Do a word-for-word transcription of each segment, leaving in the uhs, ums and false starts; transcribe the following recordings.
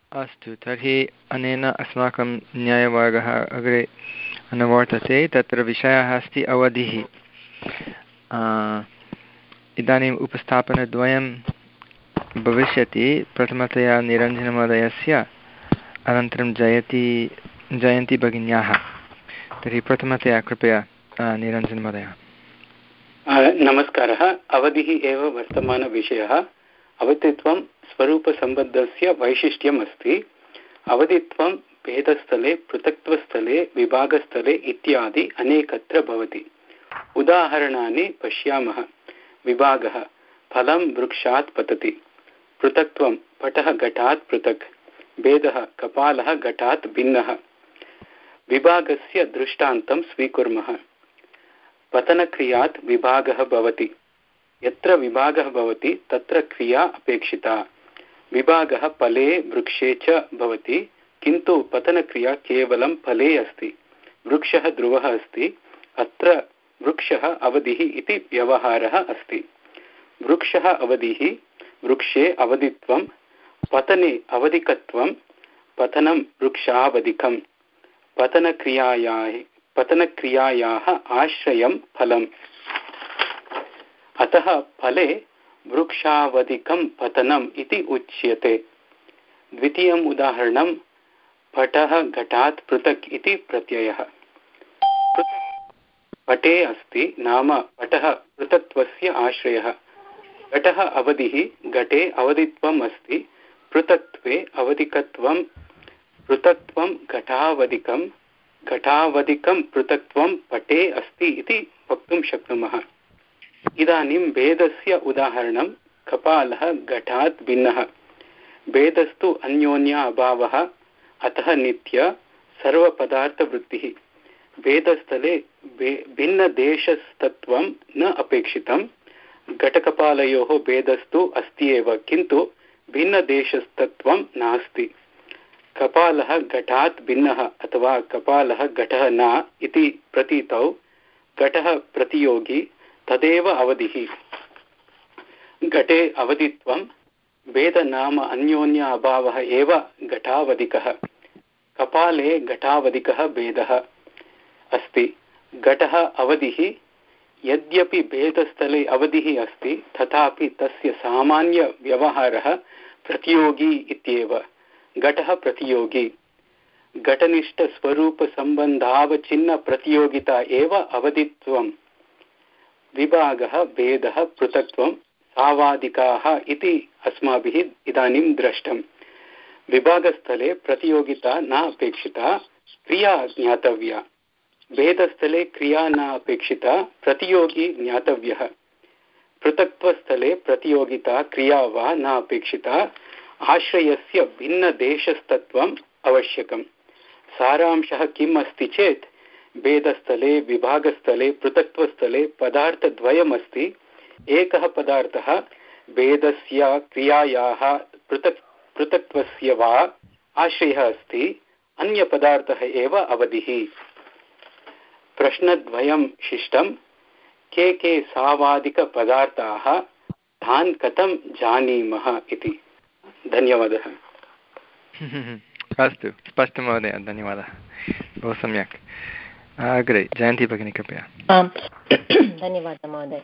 अस्तु, तर्हि अनेन अस्माकं न्यायवर्गः अग्रे अनुवर्तते। तत्र विषयः अस्ति अवधिः। इदानीम् उपस्थापनद्वयं भविष्यति, प्रथमतया निरञ्जनमहोदयस्य, अनन्तरं जयति जयन्ती भगिन्याः। तर्हि प्रथमतया कृपया निरञ्जनमहोदय। नमस्कारः। अवधिः एव वर्तमानविषयः। अवधित्वं स्वरूपसम्बद्धस्य वैशिष्ट्यम् अस्ति। अवधित्वं भेदस्थले, पृथक्त्वस्थले, विभागस्थले इत्यादि अनेकत्र भवति। उदाहरणानि पश्यामः। विभागः फलं वृक्षात् पतति। पृथक्त्वं पटः घटात् पृथक्। भेदः कपालः घटात् भिन्नः। विभागस्य दृष्टान्तं स्वीकुर्मः। पतनक्रियात् विभागः भवति। यत्र विभागः भवति तत्र क्रिया अपेक्षिता। विभागः फले वृक्षे च भवति, किन्तु पतनक्रिया केवलं फले अस्ति। वृक्षः ध्रुवः अस्ति, अत्र वृक्षः अवधिः इति व्यवहारः अस्ति। वृक्षः अवधिः, वृक्षे अवधित्वं, पतने अवधिकत्वं, पतनं वृक्षावधिकं। पतनक्रियायाः पतनक्रियायाः आश्रयं फलम्। अतः फले वृक्षावधिकं पतनम् इति उच्यते। द्वितीयम् उदाहरणं पटः घटात् पृथक् इति प्रत्ययः। पटे अस्ति नाम पटः पृथक्त्वस्य आश्रयः। घटः अवधिः, घटे अवधित्वम् अस्ति। पृथक्त्वे अवधिकत्वं, पृथक्त्वं घटावधिकं, घटावधिकं पृथक्त्वं पटे अस्ति इति वक्तुं शक्नुमः। इदानीं भेदस्य उदाहरणं कपालः घटात् भिन्नः। भेदस्तु अन्योन्य अभावः, अतः नित्य सर्वपदार्थवृत्तिः। भेदस्थले भिन्नदेशस्तत्वं न अपेक्षितं। घटकपालयोः भेदस्तु अस्ति एव, किन्तु भिन्नदेशस्तत्वं नास्ति। कपालः घटात् भिन्नः अथवा कपालः घटः न इति प्रतीतौ घटः प्रतियोगी, तदेव अवधिः। घटे अवधित्वं, भेदनाम अन्योन्य अभावः एव घटावधिकः। कपाले घटावधिकः भेदः अस्ति। घटः अवधिः, यद्यपि भेदस्थले अवधिः अस्ति तथापि तस्य सामान्यव्यवहारः प्रतियोगी इत्येव। घटः प्रतियोगी। घटनिष्ठस्वरूपसम्बन्धावचिन्नप्रतियोगिता एव अवधित्वम्। विभागः, भेदः, पृथक्त्वं सावादिकाः इति अस्माभिः इदानीं दृष्टम्। विभागस्थले प्रतियोगिता न अपेक्षिता, क्रिया ज्ञातव्या। भेदस्थले क्रिया न अपेक्षिता, प्रतियोगी ज्ञातव्यः। पृथक्त्वस्थले प्रतियोगिता, क्रिया वा न अपेक्षिता, आश्रयस्य भिन्नदेशस्तत्वम् आवश्यकम्। सारांशः किम् अस्ति चेत् भेदस्थले, विभागस्थले, पृथक्त्वस्थले पदार्थद्वयमस्ति। एकः पदार्थः भेदस्य, क्रियायाः, पृथक् पृथक्त्वस्य वा आश्रयः अस्ति, अन्यपदार्थः एव अवधिः। प्रश्नद्वयं शिष्टं। के के सावादिकपदार्थाः, तान् कथं जानीमः इति। धन्यवादः। अस्तु, स्पष्टं महोदय, धन्यवादः, बहु सम्यक्। अग्रे जयन्ती भगिनी कृपया। आम्, धन्यवादः महोदय।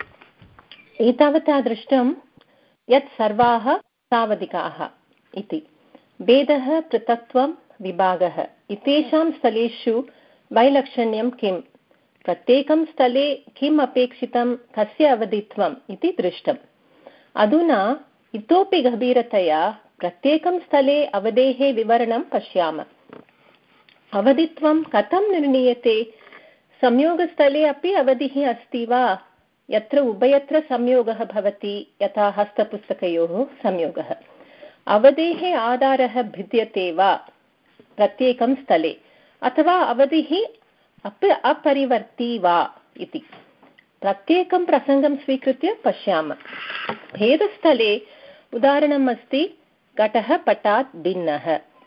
एतावता दृष्टं यत् सर्वाः सावधिकाः इति। भेदः, पृथक्त्वं, विभागः इत्येषां स्थलेषु वैलक्षण्यं किं, प्रत्येकं स्थले किम् अपेक्षितं, कस्य अवधित्वम् इति दृष्टम्। अधुना इतोपि गभीरतया प्रत्येकं स्थले अवधेः विवरणं पश्यामः। अवधित्वं कथं निर्णीयते? संयोगस्थले अपि अवधिः अस्ति वा? यत्र उभयत्र संयोगः भवति, यथा हस्तपुस्तकयोः संयोगः। अवधेः आधारः भिद्यते वा प्रत्येकं स्थले, अथवा अवधिः अप अपरिवर्ती वा इति प्रत्येकं प्रसङ्गं स्वीकृत्य पश्यामः। भेदस्थले उदाहरणम् अस्ति घटः पटात् भिन्नः।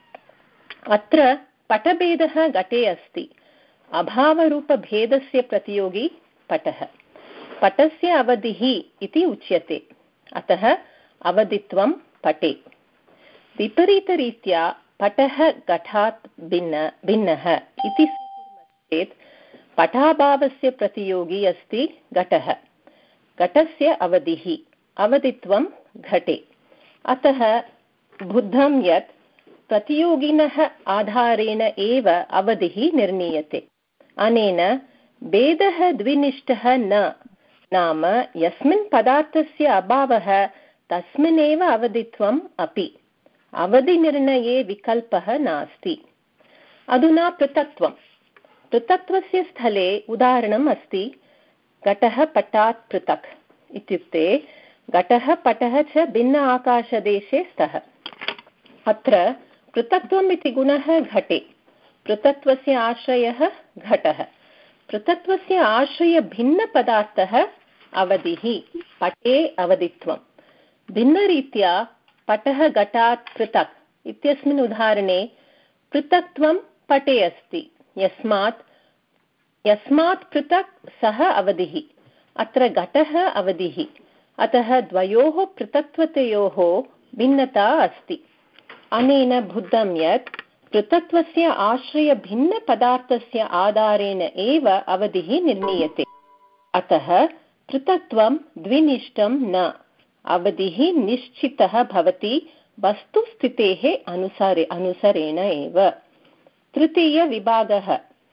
अत्र पटभेदः घटे अस्ति। अभावरूपभेदस्य प्रतियोगी पटः। पटस्य अवधिः इति उच्यते, अतः अवधित्वं पटे। विपरीतरीत्या पटः घटात् भिन्न भिन्नः इति चेत् पटाभावस्य प्रतियोगी अस्ति घटः। घटस्य अवधिः अवधित्वं घटे। अतः बुद्धं यत् प्रतियोगिनः आधारेण एव अवधिः निर्णीयते। अनेन भेदः द्विनिष्ठः न, नाम यस्मिन् पदार्थस्य अभावः तस्मिन्नेव अवधित्वम् अपि। अवधिनिर्णये विकल्पः नास्ति। अधुना पृथक्त्वं। पृथक्त्वस्य स्थले उदाहरणम् अस्ति घटः पटात् पृथक्। इत्युक्ते घटः पटः च भिन्न आकाशदेशे स्तः। अत्र पृथक्त्वम् इति गुणः घटे। पृथक्त्वस्य आश्रयः घटः। पृथक्त्वस्य आश्रयभिन्नपदार्थः अवधिः, पटे अवधित्वं। भिन्नरीत्या पटः घटात् पृथक् इत्यस्मिन् उदाहरणे पृथक्त्वं पटे अस्ति। यस्मात् यस्मात् पृथक् सः अवधिः। अत्र घटः अवधिः। अतः द्वयोः पृथक्त्वतयोः भिन्नता अस्ति। अनेन बुद्धं यत् पृथक्त्वस्य आश्रयभिन्नपदार्थस्य आधारेण एव अवधिः निर्णीयते। अतः पृथक्त्वं द्विनिष्ठं न, अवधिः निश्चितः भवति वस्तुस्थितेः अनुसारे अनुसरेण एव। तृतीयविभागः।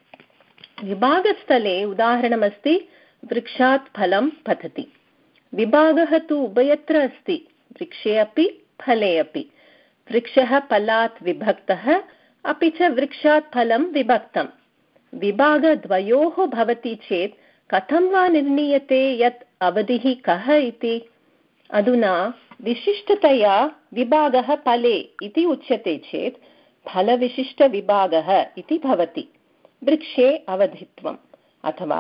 विभागस्थले उदाहरणमस्ति वृक्षात् फलं पतति। विभागः तु उभयत्र अस्ति, वृक्षे अपि फले अपि। वृक्षः फलात् विभक्तः, अपि च वृक्षात् फलं विभक्तं। विभागद्वयोः भवति चेत् कथं वा निर्णीयते यत् अवधिः कः इति? अधुना विशिष्टतया विभागः फले इति उच्यते चेत् फलविशिष्टविभागः इति भवति। वृक्षे अवधित्वम् अथवा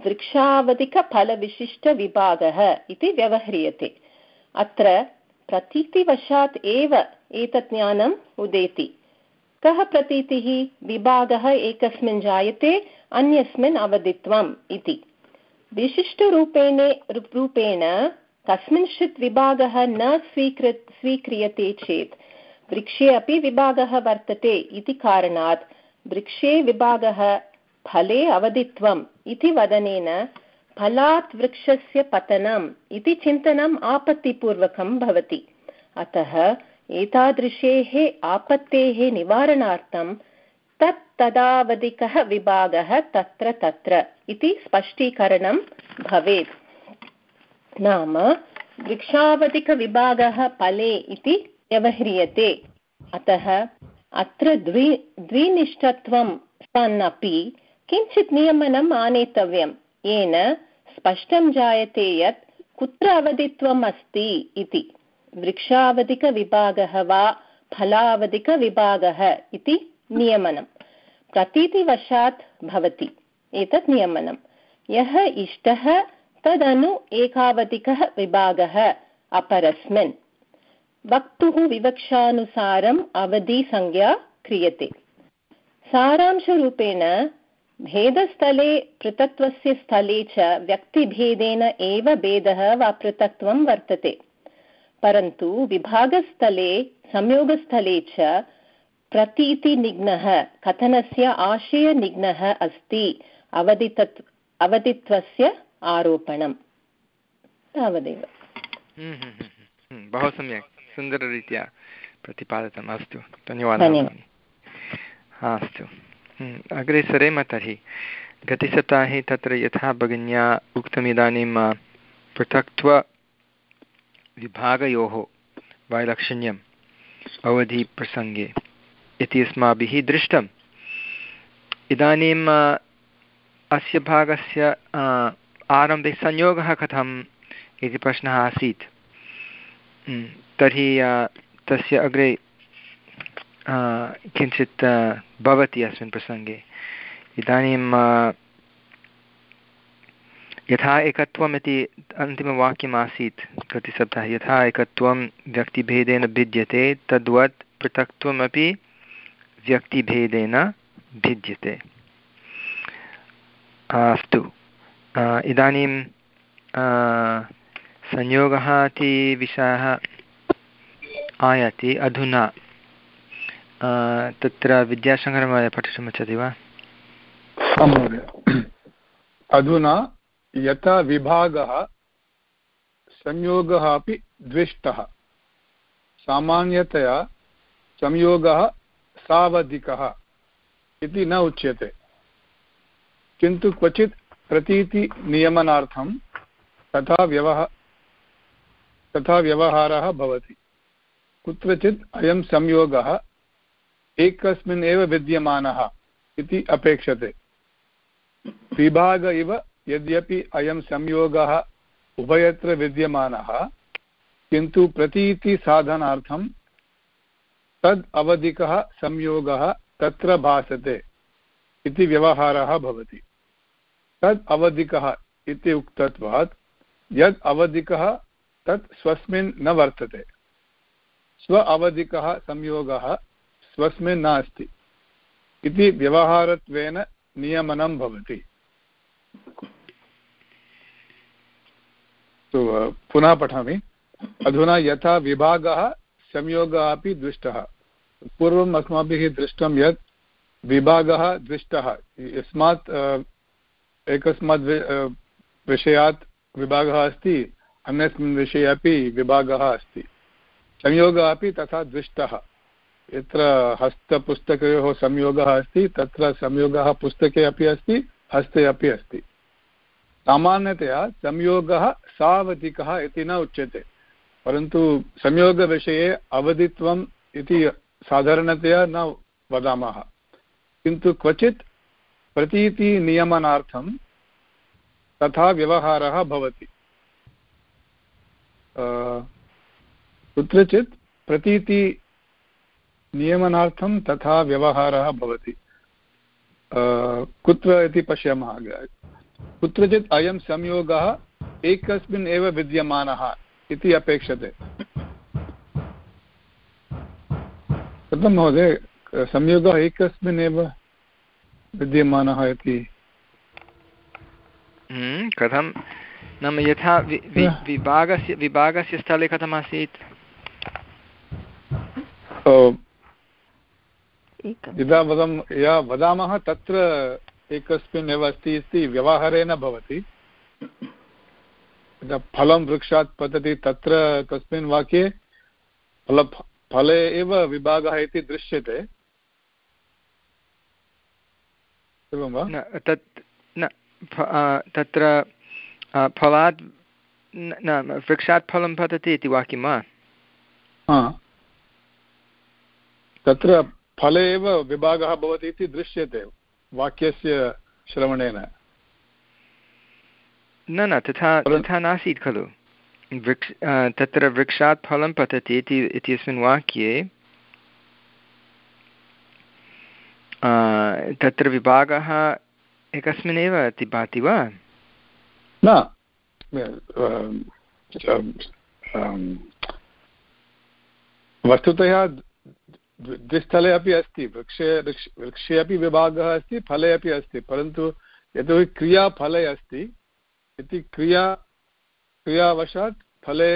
वृक्षावधिकफलविशिष्टविभागः इति व्यवह्रियते। अत्र प्रतीतिवशात् एव एतत् ज्ञानम् उदेति। कः प्रतीतिः? विभागः एकस्मिन् जायते, अन्यस्मिन् अवधित्वम् इति। विशिष्टरूपेण रूपेण कस्मिंश्चित् विभागः न स्वीकृ स्वीक्रियते चेत् वृक्षे अपि विभागः वर्तते इति कारणात् वृक्षे विभागः फले अवधित्वम् इति वदनेन फलात् वृक्षस्य पतनम् इति चिन्तनम् आपत्तिपूर्वकं भवति। अतः एतादृशेः आपत्तेः निवारणार्थं तत् तदावधिकः विभागः तत्र तत्र इति स्पष्टीकरणं भवेत्। नाम वृक्षावधिकविभागः फले इति व्यवह्रियते। अतः अत्र द्वि द्विनिष्ठत्वं सन् अपि किञ्चित् नियमनम् आनेतव्यं, येन स्पष्टं जायते यत् कुत्र अवधित्वम् अस्ति इति। वृक्षावधिकविभागः वा फलावधिकविभागः इति नियमनं प्रतीतिवशात् भवति। एतत् नियमनं यः इष्टः तदनु एकावधिकः विभागः अपरस्मिन्। वक्तुः विवक्षानुसारम् अवधिसंज्ञा क्रियते। सारांशरूपेण भेदस्थले पृथक्त्वस्य स्थले च व्यक्तिभेदेन एव भेदः वा पृथक्त्वं वर्तते, परन्तु विभागस्थले संयोगस्थले च प्रतीतिनिघ्नः कथनस्य आशयनिघ्नः अस्ति अवधितत् अवधित्वस्य आरोपणम्। तावदेव। बहु सम्यक्, सुन्दररीत्या प्रतिपादितम्। अस्तु, धन्यवादः। अस्तु, अग्रे सरेम। तर्हि गतसप्ताहे तत्र यथा भगिन्या उक्तम्, इदानीं पृथक्त्वविभागयोः वैलक्षण्यम् अवधिप्रसङ्गे इति अस्माभिः दृष्टम्। इदानीम् अस्य भागस्य आरम्भे संयोगः कथम् इति प्रश्नः आसीत्। तर्हि तस्य अग्रे किञ्चित् भवति अस्मिन् प्रसङ्गे। इदानीं यथा एकत्वम् इति अन्तिमवाक्यम् आसीत् गतसप्ताहे, यथा एकत्वं व्यक्तिभेदेन भिद्यते तद्वत् पृथक्त्वमपि व्यक्तिभेदेन भिद्यते। अस्तु, इदानीं संयोगः इति विषयः आयाति। अधुना तत्र विद्याशङ्करमहोदय पठितुमिच्छति वा? आं महोदय। अधुना यथा विभागः संयोगः अपि द्विष्टः, सामान्यतया संयोगः सावधिकः इति न उच्यते, किन्तु क्वचित् प्रतीतिनियमनार्थं तथा व्यवह तथा व्यवहारः भवति। कुत्रचित् अयं संयोगः एकस्मिन् एव विद्यमानः इति अपेक्षते। विभाग इव यद्यपि अयं संयोगः उभयत्र विद्यमानः, किन्तु प्रतीतिसाधनार्थं तद् अवधिकः संयोगः तत्र भासते इति व्यवहारः भवति। तद् अवधिकः इति उक्तत्वात् यद् अवधिकः तत् स्वस्मिन् न वर्तते, स्व अवधिकः संयोगः स्वस्मिन् नास्ति इति व्यवहारत्वेन नियमनं भवति। तो पुनः पठामि। अधुना यथा विभागः संयोगः अपि दृष्टः। पूर्वम् अस्माभिः दृष्टं यत् विभागः दृष्टः, यस्मात् एकस्मात् विषयात् विभागः अस्ति, अन्यस्मिन् विषये अपि विभागः अस्ति। संयोगः अपि तथा दृष्टः। यत्र हस्तपुस्तकयोः संयोगः अस्ति तत्र संयोगः पुस्तके अपि अस्ति, हस्ते अपि अस्ति। सामान्यतया संयोगः सावधिकः इति न उच्यते, परन्तु संयोगविषये अवधित्वम् इति साधारणतया न वदामः, किन्तु क्वचित् प्रतीतिनियमनार्थं तथा व्यवहारः भवति। कुत्रचित् प्रतीतिनियमनार्थं तथा व्यवहारः भवति। कुत्र इति पश्यामः। कुत्रचित् अयं संयोगः एकस्मिन् एव विद्यमानः इति अपेक्षते। कथं महोदय संयोगः एकस्मिन् एव विद्यमानः इति? कथं नाम यथा वि, वि, विभागस्य विभागस्य स्थले कथमासीत्? यदा वदं या वदामः तत्र एकस्मिन् एव अस्ति इति व्यवहारेण भवति। यदा फलं वृक्षात् पतति तत्र तस्मिन् वाक्ये फल फले एव विभागः इति दृश्यते, एवं वा? तत् न तत्र फलात् न वृक्षात् फलं पतति इति वाक्यं वा? तत्र फले एव विभागः भवति इति दृश्यते वाक्यस्य श्रवणेन। न न तथा तथा नासीत् खलु। वृक्ष तत्र वृक्षात् फलं पतति इति इत्यस्मिन् वाक्ये तत्र विभागः एकस्मिन्नेव इति भाति वा? न, वस्तुतः द्विस्थले अपि अस्ति। वृक्षे वृक्षे अपि विभागः अस्ति, फले अपि अस्ति, परन्तु यतोहि क्रिया फले अस्ति इति क्रिया क्रियावशात् फले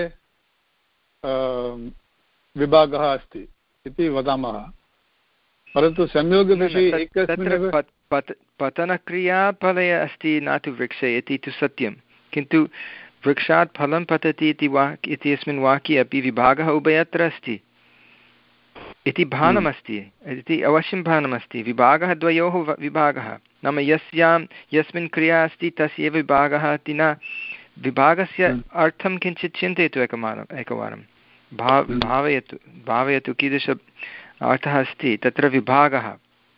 विभागः अस्ति इति वदामः। परन्तु संयोगविषये एकस्मिन् पतनक्रिया फले अस्ति न तु वृक्षे इति तु सत्यं, किन्तु वृक्षात् फलं पतति इति वाक् इत्यस्मिन् वाक्ये अपि विभागः उभयत्र अस्ति इति भानमस्ति, इति अवश्यं भानमस्ति। विभागः द्वयोः विभागः, नाम यस्यां यस्मिन् क्रिया अस्ति तस्य विभागः इति न। विभागस्य अर्थं किञ्चित् चिन्तयतु एकवारम् एकवारं भाव भावयतु भावयतु कीदृश अर्थः अस्ति तत्र विभागः।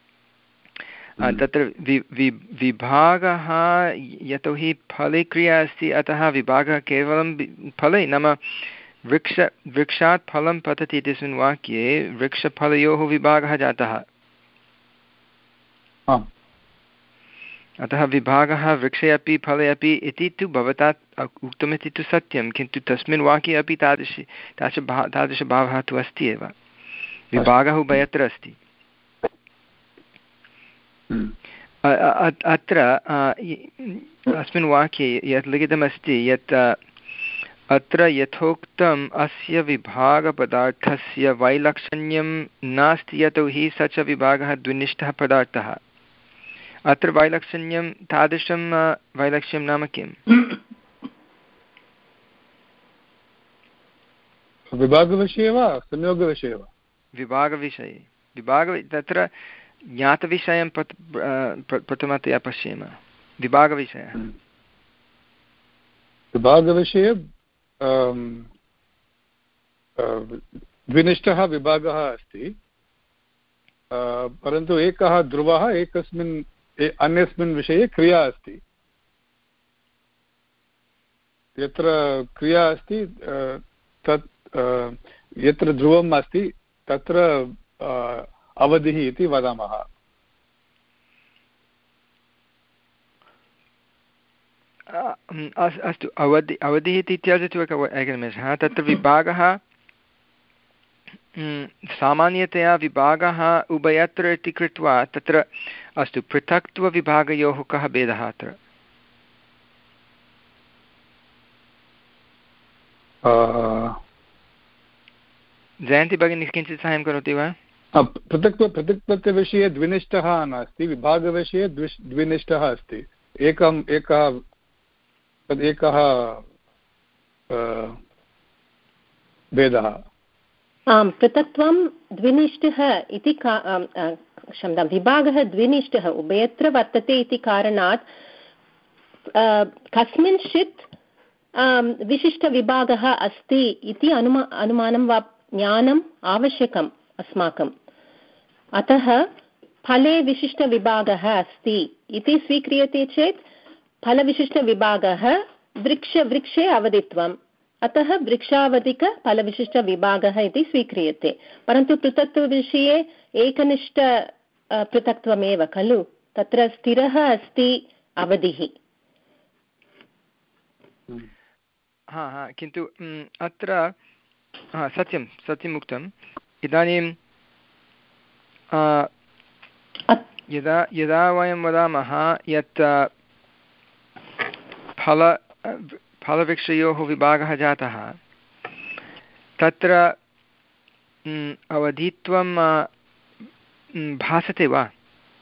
तत्र वि वि विभागः यतोहि फले क्रिया अस्ति, अतः विभागः केवलं फले, नाम वृक्ष वृक्षात् फलं पतति इत्यस्मिन् वाक्ये वृक्षफलयोः विभागः जातः। अतः विभागः वृक्षे अपि फले अपि इति तु भवता उक्तमिति तु सत्यं, किन्तु तस्मिन् वाक्ये अपि तादृशी तादृश भा तादृशभावः तु अस्ति एव। विभागः उभयत्र अस्ति। अत्र अस्मिन् वाक्ये यत् लिखितमस्ति यत् अत्र यथोक्तम् अस्य विभागपदार्थस्य वैलक्षण्यं नास्ति यतोहि स च विभागः द्विनिष्ठः पदार्थः। अत्र वैलक्षण्यं तादृशं वैलक्ष्यं नाम किम्? विभागविषये वा संयोगविषये वा? विभागविषये। विभाग तत्र ज्ञातविषयं प्रथमतया पश्येम। विभागविषयः विभागविषये द्विनिष्ठः विभागः अस्ति, परन्तु एकः ध्रुवः एकस्मिन् अन्यस्मिन् विषये क्रिया अस्ति। यत्र क्रिया अस्ति तत् यत्र ध्रुवम् अस्ति तत्र अवधिः इति वदामः। अस्तु, अवधि अवधिः इति त्यजतु एकनिमेषः। तत्र विभागः सामान्यतया विभागः उभयत्र इति कृत्वा तत्र अस्तु पृथक्त्वविभागयोः कः भेदः अत्र? जयन्ति भगिनी किञ्चित् साहाय्यं करोति वा? पृथक्त्व पृथक्त्वविषये द्विनिष्ठः नास्ति, विभागविषये द्विश् द्विनिष्ठः अस्ति। एकम् एकः तद् एकः भेदः। आम्, पृथक्त्वं द्विनिष्ठः इति क्षम्यतां विभागः द्विनिष्ठः उभयत्र वर्तते इति कारणात् कस्मिंश्चित् विशिष्टविभागः अस्ति इति अनुमा अनुमानं वा ज्ञानम् आवश्यकम् अस्माकम्। अतः फले विशिष्टविभागः अस्ति इति स्वीक्रियते चेत् फलविशिष्टविभागः वृक्ष वृक्षे अवधित्वम्, अतः वृक्षावधिकफलविशिष्टविभागः इति स्वीक्रियते। परन्तु पृथक्त्वविषये एकनिष्ठ पृथक्त्वमेव खलु, तत्र स्थिरः अस्ति अवधिः। हा हा किन्तु अत्र हा सत्यं सत्यम् उक्तम्। इदानीं यदा यदा वयं वदामः यत् फल फलवृक्षयोः विभागः जातः तत्र अवधित्वं भासते वा?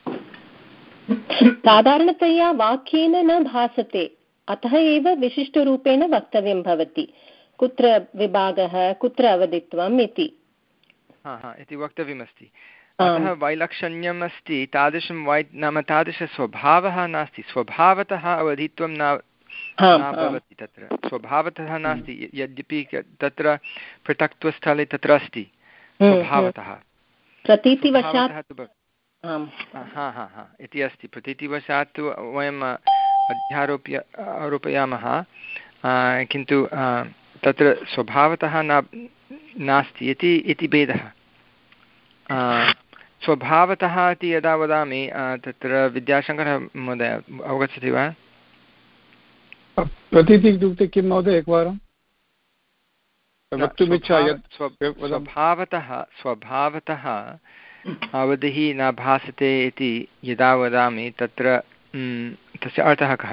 साधारणतया वाक्येन न भासते, अतः एव विशिष्टरूपेण वक्तव्यं भवति कुत्र विभागः कुत्र अवधित्वम् इति। हा हा इति वक्तव्यमस्ति। अतः वैलक्षण्यम् अस्ति, तादृशं वै नाम तादृशस्वभावः नास्ति, स्वभावतः अवधित्वं न भवति तत्र, स्वभावतः नास्ति। यद्यपि तत्र पृथक्त्वस्थले तत्र अस्ति स्वभावतः, प्रतीतिवशात् हा हा हा इति अस्ति। प्रतीतिवशात् वयम् अध्यारोप्य आरोपयामः, किन्तु तत्र स्वभावतः न नास्ति इति इति भेदः। स्वभावतः इति यदा वदामि तत्र विद्याशङ्करः महोदय अवगच्छति वा? प्रतीति इत्युक्ते किं महोदय एकवारं वक्तुमिच्छा? स्वभावतः स्वभावतः अवधिः न भासते इति यदा वदामि तत्र तस्य अर्थः कः?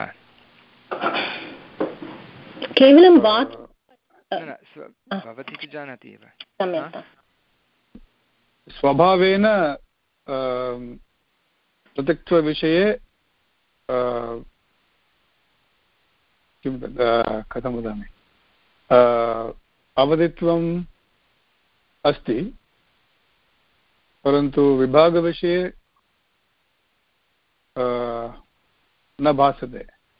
केवलं वाक् भवती तु जानाति एव, स्वभावेन पृथक्त्वविषये किं कथं वदामि, अवधित्वम् अस्ति, परन्तु विभागविषये न भासते।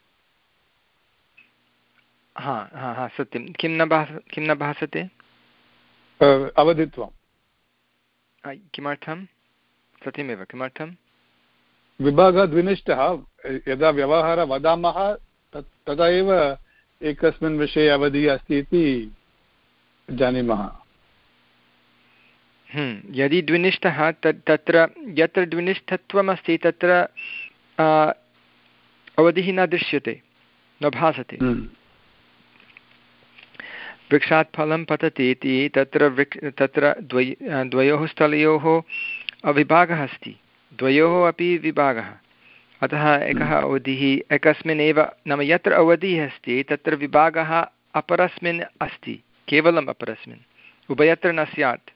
हा हा हा सत्यं। किं न भास किं न भासते? अवधित्वं। किमर्थं? सत्यमेव, किमर्थं? विभागः द्विनिष्ठः, यदा व्यवहारः वदामः तदा एव एकस्मिन् विषये अवधिः अस्ति इति जानीमः। यदि द्विनिष्ठः तत्र यत्र द्विनिष्ठत्वमस्ति तत्र अवधिः न दृश्यते, न भासते। वृक्षात् फलं पतति इति तत्र वृक् तत्र द्वय द्वयोः स्थलयोः विभागः अस्ति, द्वयोः अपि विभागः। अतः एकः अवधिः एकस्मिन् एव, नाम यत्र अवधिः अस्ति तत्र विभागः अपरस्मिन् अस्ति, केवलम् अपरस्मिन्, उभयत्र न स्यात्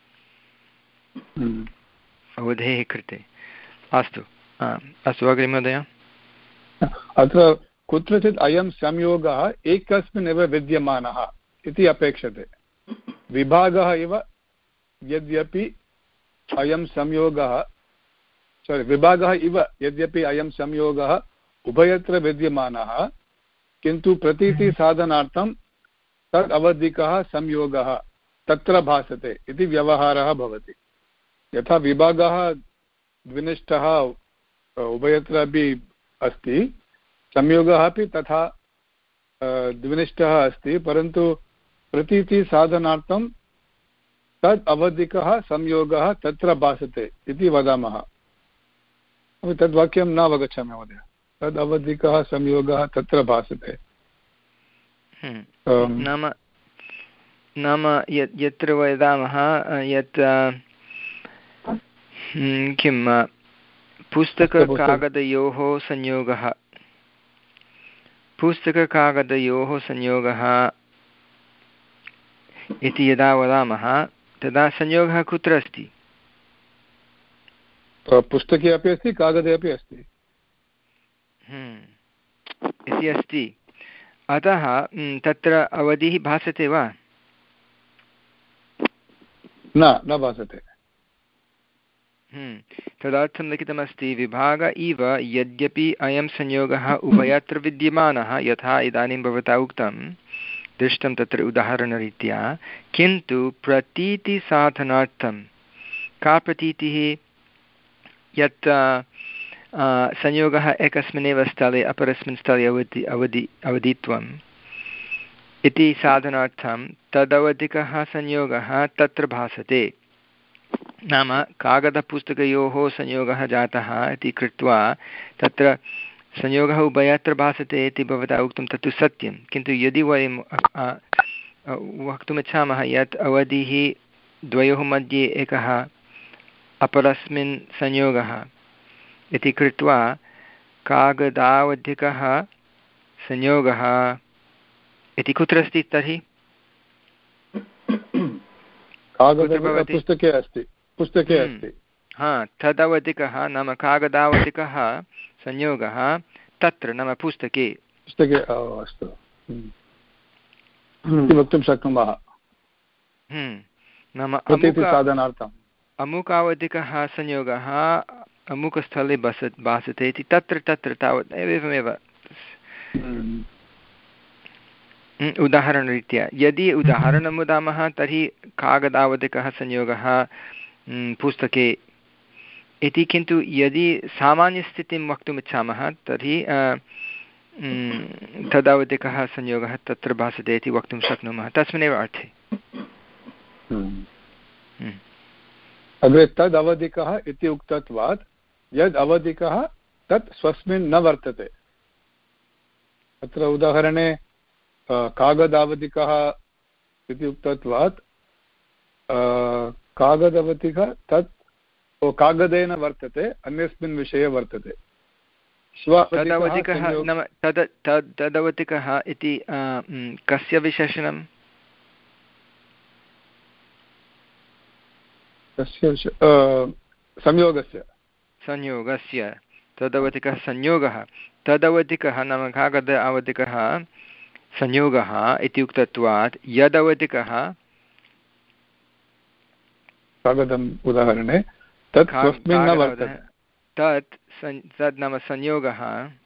अवधेः कृते। अस्तु अस्तु अग्रे महोदय। अत्र कुत्रचित् अयं संयोगः एकस्मिन् एव विद्यमानः इति अपेक्षते। विभागः इव यद्यपि अयं संयोगः सोरि विभागः इव यद्यपि अयं संयोगः उभयत्र विद्यमानः, किन्तु प्रतीतिसाधनार्थं तद् अवधिकः संयोगः तत्र भासते इति व्यवहारः भवति। यथा विभागः द्विनिष्ठः उभयत्र अपि अस्ति, संयोगः अपि तथा द्विनिष्ठः अस्ति, परन्तु प्रतीतिसाधनार्थं तद् अवधिकः संयोगः तत्र भासते इति वदामः। तद् वाक्यं न अवगच्छामि महोदय। तद् अवधिकः संयोगः तत्र भासते नाम नाम यत् यत्र वदामः यत् किं पुस्तककागदयोः संयोगः पुस्तककागदयोः संयोगः इति यदा वदामः तदा संयोगः कुत्र अस्ति? पुस्तके अपि अस्ति, कागदे अपि अस्ति इति अस्ति। अतः तत्र अवधिः भासते वा? न न भासते। तदर्थं लिखितमस्ति विभाग इव यद्यपि अयं संयोगः उभयत्र विद्यमानः, यथा इदानीं भवता उक्तं दृष्टं तत्र उदाहरणरीत्या, किन्तु प्रतीतिसाधनार्थं का प्रतीतिः? यत् संयोगः एकस्मिन्नेव स्थले अपरस्मिन् स्थले अवधि अवधि अवधित्वम् इति साधनार्थं तदवधिकः संयोगः तत्र भासते। नाम कागदपुस्तकयोः संयोगः जातः इति कृत्वा तत्र संयोगः उभयत्र भासते इति भवता उक्तं, तत्तु सत्यं। किन्तु यदि वयं वक्तुमिच्छामः यत् अवधिः द्वयोः मध्ये एकः अपरस्मिन् संयोगः इति कृत्वा कागदावधिकः संयोगः इति कुत्र अस्ति तर्हि? पुस्तके अस्ति पुस्तके अस्ति हा तदवधिकः नाम कागदावधिकः संयोगः तत्र नाम पुस्तके पुस्तके अस्तु वक्तुं शक्नुमः। नाम साधनार्थम् अमुकावधिकः संयोगः अमुकस्थले बस भासते इति तत्र तत्र तावत् एवमेव उदाहरणरीत्या। यदि उदाहरणं वदामः तर्हि कागदावधिकः संयोगः पुस्तके इति, किन्तु यदि सामान्यस्थितिं वक्तुमिच्छामः तर्हि तदवधिकः संयोगः तत्र भासते इति वक्तुं शक्नुमः तस्मिन्नेव अर्थे। अग्रे तद् अवधिकः इति उक्तत्वात् यद् अवधिकः तत् स्वस्मिन् न वर्तते। अत्र उदाहरणे कागदावधिकः इति उक्तत्वात् कागदवधिकः तत् कागदेन वर्तते, अन्यस्मिन् विषये वर्तते। तदवधिकः नाम तद् तद् तदवधिकः इति कस्य विशेषणं? तस्य संयोगस्य संयोगस्य तदवधिकः संयोगः तदवधिकः नाम कागद अवधिकः संयोगः इति उक्तत्वात् यदवधिकः कागदम् उदाहरणे तत् स्वस्मिन् न वर्तते। तत् तद् नाम संयोगः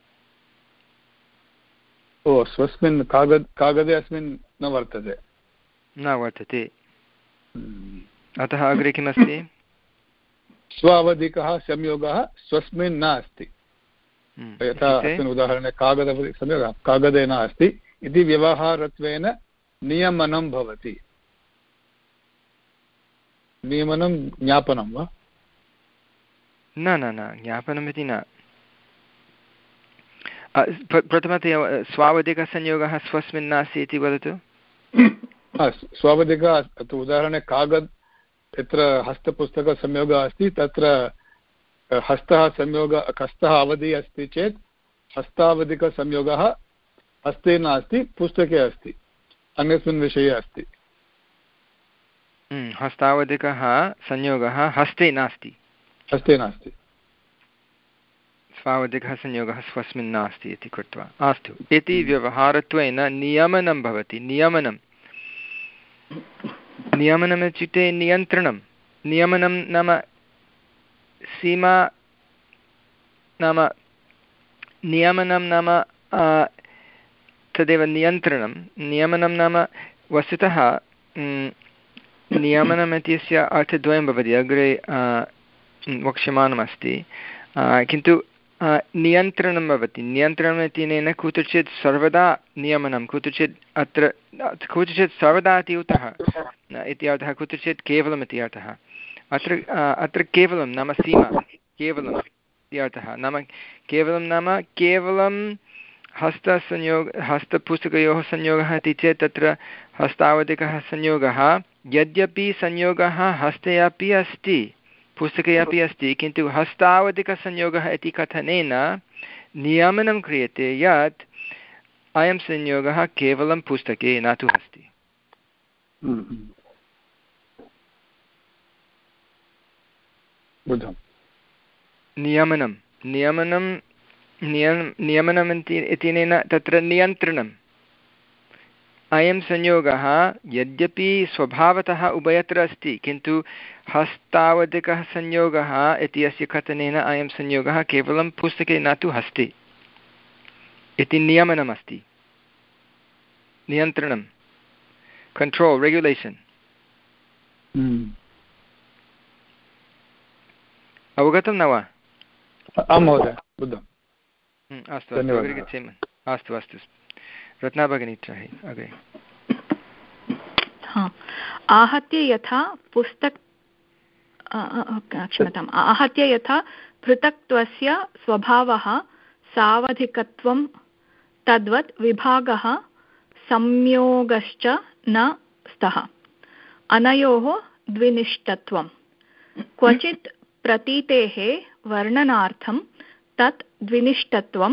ओ स्वस्मिन् कागद कागदे अस्मिन् न वर्तते न वर्तते। अतः अग्रे किमस्ति? स्वावधिकः संयोगः स्वस्मिन् न अस्ति। यथा अस्मिन् उदाहरणे कागद संयोगः कागदे न अस्ति इति व्यवहारत्वेन नियमनं भवति। नियमनं ज्ञापनं वा? न न न ज्ञापनमिति न। प्रथमतया स्वावधिकसंयोगः स्वस्मिन् नास्ति इति वदतु। स्वावधिकः उदाहरणे कागद यत्र हस्तपुस्तकसंयोगः अस्ति तत्र हस्तः संयोग हस्तः अवधिः अस्ति चेत् हस्तावधिकसंयोगः हस्ते नास्ति पुस्तके अस्ति। अन्यस्मिन् विषये अस्ति। हस्तावधिकः संयोगः हस्ते नास्ति हस्ते नास्ति स्वावधिकः संयोगः स्वस्मिन् नास्ति इति कृत्वा अस्तु इति व्यवहारत्वेन नियमनं भवति। नियमनं नियमनम् इत्युक्ते नियन्त्रणं। नियमनं नाम सीमा नाम नियमनं नाम तदेव नियन्त्रणं। नियमनं नाम वस्तुतः नियमनम् इत्यस्य अर्थद्वयं भवति अग्रे वक्ष्यमाणमस्ति किन्तु नियन्त्रणं भवति। नियन्त्रणम् इत्यनेन कुत्रचित् सर्वदा नियमनं कुत्रचित् अत्र कुत्रचित् सर्वदा इति उतः इति अर्थः कुत्रचित् केवलम् इति अर्थः। अत्र अत्र केवलं नाम सीमा केवलम् इति अर्थः। नाम केवलं नाम केवलं हस्तसंयोग हस्तपुस्तकयोः संयोगः इति चेत् तत्र हस्तावधिकः संयोगः यद्यपि संयोगः हस्ते अपि अस्ति पुस्तके अपि अस्ति किन्तु हस्तावधिकसंयोगः इति कथनेन नियमनं क्रियते यत् अयं संयोगः केवलं पुस्तके न तु हस्ते। नियमनं नियमनं नियम नियमनम् इत्यनेन तत्र नियन्त्रणम्। अयं संयोगः यद्यपि स्वभावतः उभयत्र अस्ति किन्तु हस्तावधिकः संयोगः इति अस्य कथनेन अयं संयोगः केवलं पुस्तके न तु हस्ते इति नियमनमस्ति। नियन्त्रणं कण्ट्रोल् रेग्युलेशन्। अवगतं न वा? आं महोदय बुद्धम्। अस्तु अस्तु अग्रे गच्छेम। अस्तु अस्तु रत्ना भगिनी अग्रे। आहत्य यथा पुस्तक क्षम्यताम् आहत्य यथा पृथक्त्वस्य स्वभावः सावधिकत्वं तद्वत् विभागः संयोगश्च न स्तः। अनयोः द्विनिष्ठत्वं क्वचित् प्रतीतेः वर्णनार्थं तत् द्विनिष्ठत्वं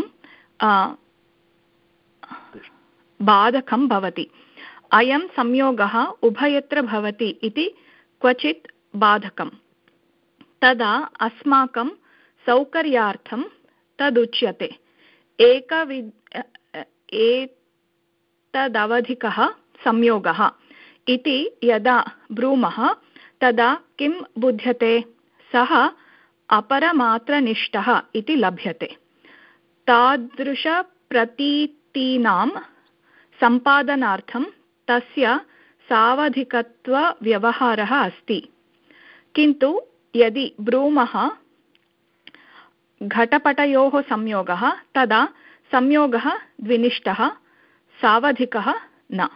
बाधकं भवति। अयं संयोगः उभयत्र भवति इति क्वचित् बाधकं। तदा अस्माकं सौकर्यार्थं तदुच्यते। एकवि एतदवधिकः संयोगः इति यदा ब्रूमः तदा किं बुध्यते? सः अपरमात्रनिष्ठः इति लभ्यते। तादृशप्रतीतीनां सम्पादनार्थं तस्य सावधिकत्वव्यवहारः अस्ति। किन्तु यदि ब्रूमः घटपटयोः संयोगः तदा संयोगः द्विनिष्ठः सावधिकः न।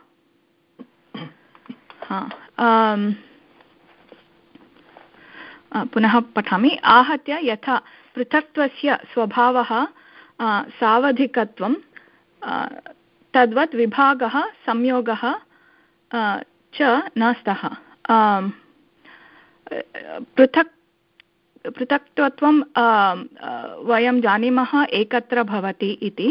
पुनः पठामि। आहत्य यथा पृथक्त्वस्य स्वभावः सावधिकत्वं तद्वत् विभागः संयोगः च न स्तः। पृथक् पृथक्त्वं वयं जानीमः एकत्र भवति इति।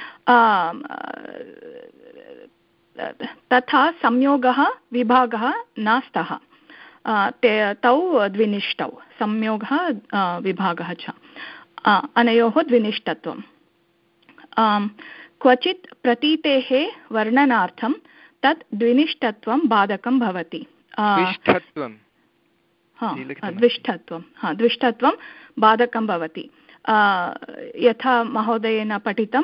तथा संयोगः विभागः न स्तः। तौ द्विनिष्ठौ संयोगः विभागः च अनयोः द्विनिष्ठत्वं। क्वचित् प्रतीतेः वर्णनार्थं तत् द्विनिष्ठत्वं बाधकं भवति। द्विष्ठत्वं हा द्विष्ठत्वं बाधकं भवति। यथा महोदयेन पठितं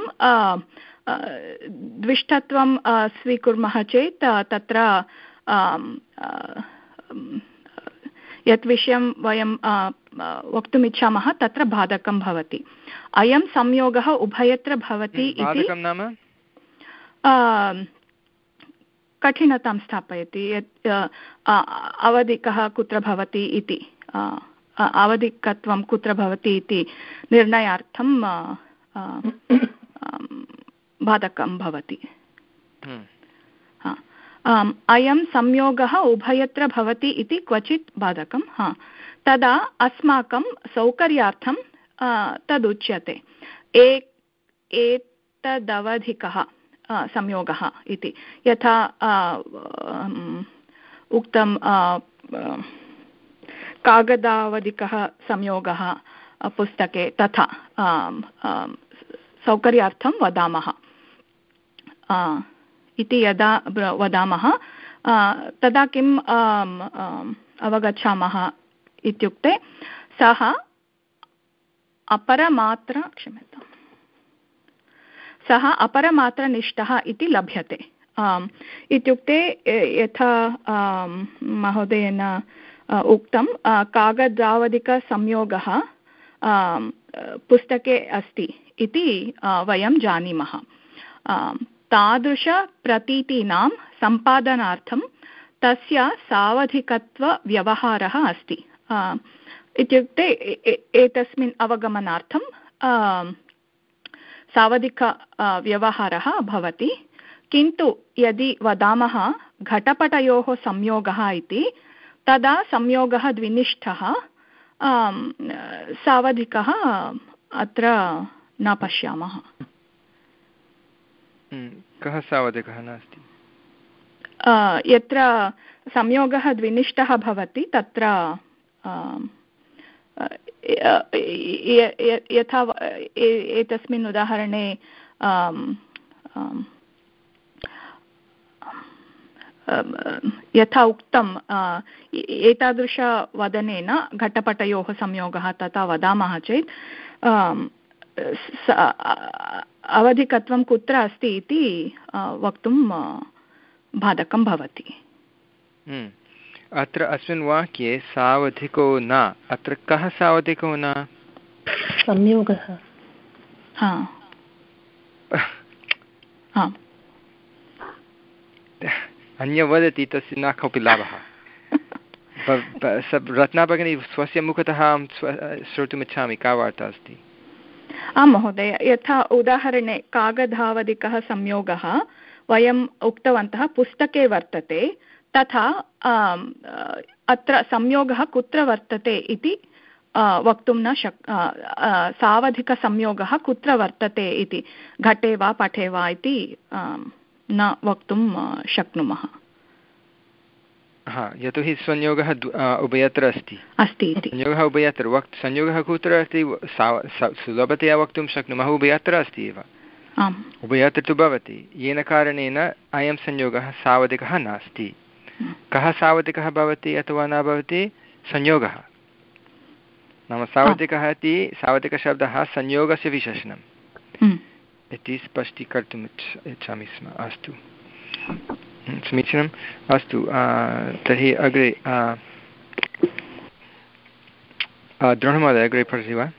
द्विष्ठत्वं स्वीकुर्मः चेत् तत्र यत् विषयं वयं वक्तुमिच्छामः तत्र बाधकं भवति। अयं संयोगः उभयत्र भवति इति कठिनतां स्थापयति। यत् अवधिकः कुत्र भवति इति अवधिकत्वं कुत्र भवति इति निर्णयार्थं बाधकं भवति। अयं संयोगः उभयत्र भवति इति क्वचित् बाधकं। हा तदा अस्माकं सौकर्यार्थं तदुच्यते। एतदवधिकः संयोगः इति यथा उक्तं कागदावधिकः संयोगः पुस्तके तथा सौकर्यार्थं वदामः इति यदा वदामः तदा किम् अवगच्छामः इत्युक्ते सः अपरमात्र क्षम्यताम् सः अपरमात्रनिष्ठः इति लभ्यते इत्युक्ते यथा महोदयेन उक्तं कागदावधिकसंयोगः पुस्तके अस्ति इति वयं जानीमः तादृशप्रतीतीनां सम्पादनार्थं तस्य सावधिकत्वव्यवहारः अस्ति इत्युक्ते एतस्मिन् अवगमनार्थं सावधिकव्यवहारः भवति किन्तु यदि वदामः घटपटयोः संयोगः इति तदा संयोगः द्विनिष्ठः सावधिकः अत्र न पश्यामः कः सावधिकः नास्ति यत्र संयोगः द्विनिष्ठः भवति तत्र यथा एतस्मिन् उदाहरणे यथा उक्तं एतादृशवदनेन घटपटयोः संयोगः तथा वदामः चेत् अवधिकत्वं कुत्र अस्ति इति वक्तुं बाधकं भवति। अत्र अस्मिन् वाक्ये सावधिको न अत्र कः सावधिको न संयोगः अन्य वदति तस्य न कोऽपि लाभः रत्ना भगिनी स्वस्य मुखतः अहं श्रोतुमिच्छामि का वार्ता अस्ति। आं महोदय यथा उदाहरणे कागदावधिकः संयोगः वयम् उक्तवन्तः पुस्तके वर्तते तथा अत्र संयोगः कुत्र वर्तते इति वक्तुं न शक् सावधिकसंयोगः कुत्र वर्तते इति घटे वा पटे वा इति न वक्तुं शक्नुमः। हा यतोहि संयोगः उभयत्र अस्ति अस्ति संयोगः उभयत्र वक् संयोगः कुत्र अस्ति सुलभतया वक्तुं शक्नुमः उभयत्र अस्ति एव उभयत्र तु भवति येन कारणेन अयं संयोगः सावधिकः नास्ति। कः सावधिकः भवति अथवा न भवति संयोगः नाम सावधिकः इति सावधिकशब्दः संयोगस्य विशेषणम् इति स्पष्टीकर्तुम् इच्छामि स्म। अस्तु समीचीनम् अस्तु तर्हि अग्रे द्रोणमहोदय अग्रे पठति वा।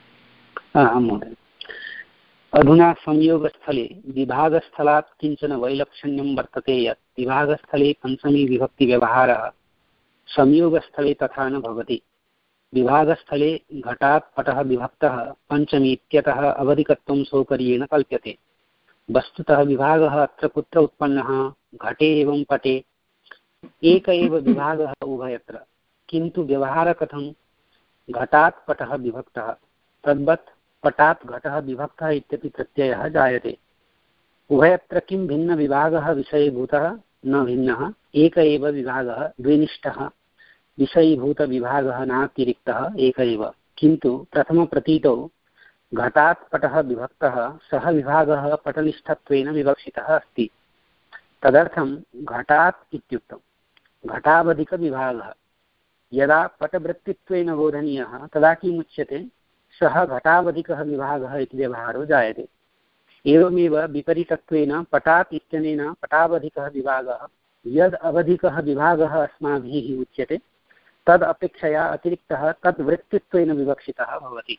अधुना संयोगस्थले विभागस्थलात् किञ्चन वैलक्षण्यं वर्तते यत् विभागस्थले पञ्चमी विभक्तिव्यवहारः संयोगस्थले तथा न भवति। विभागस्थले घटात् पटः विभक्तः पञ्चमी इत्यतः अवधिकत्वं सौकर्येण कल्प्यते। वस्तुतः विभागः अत्र कुत्र उत्पन्नः घटे एवं पटे एक एव विभागः उभयत्र किन्तु व्यवहारः कथं घटात् पटः विभक्तः तद्वत् पटात् घटः विभक्तः इत्यपि प्रत्ययः जायते। उभयत्र किं भिन्नविभागः विषयीभूतः न भिन्नः एक एव विभागः द्विनिष्ठः विषयीभूतविभागः नातिरिक्तः एक एव किन्तु प्रथमप्रतीतौ घटात् पटः विभक्तः सः विभागः पटनिष्ठत्वेन विवक्षितः अस्ति। तदर्थं घटात् इत्युक्तं घटावधिकविभागः यदा पटवृत्तित्वेन बोधनीयः तदा किमुच्यते सः घटावधिकः विभागः इति व्यवहारो जायते। एवमेव विपरीतत्वेन पटात् इत्यनेन पटावधिकः विभागः यद् अवधिकः विभागः अस्माभिः उच्यते तद् अपेक्षया अतिरिक्तः तद् वृत्तित्वेन विवक्षितः भवति।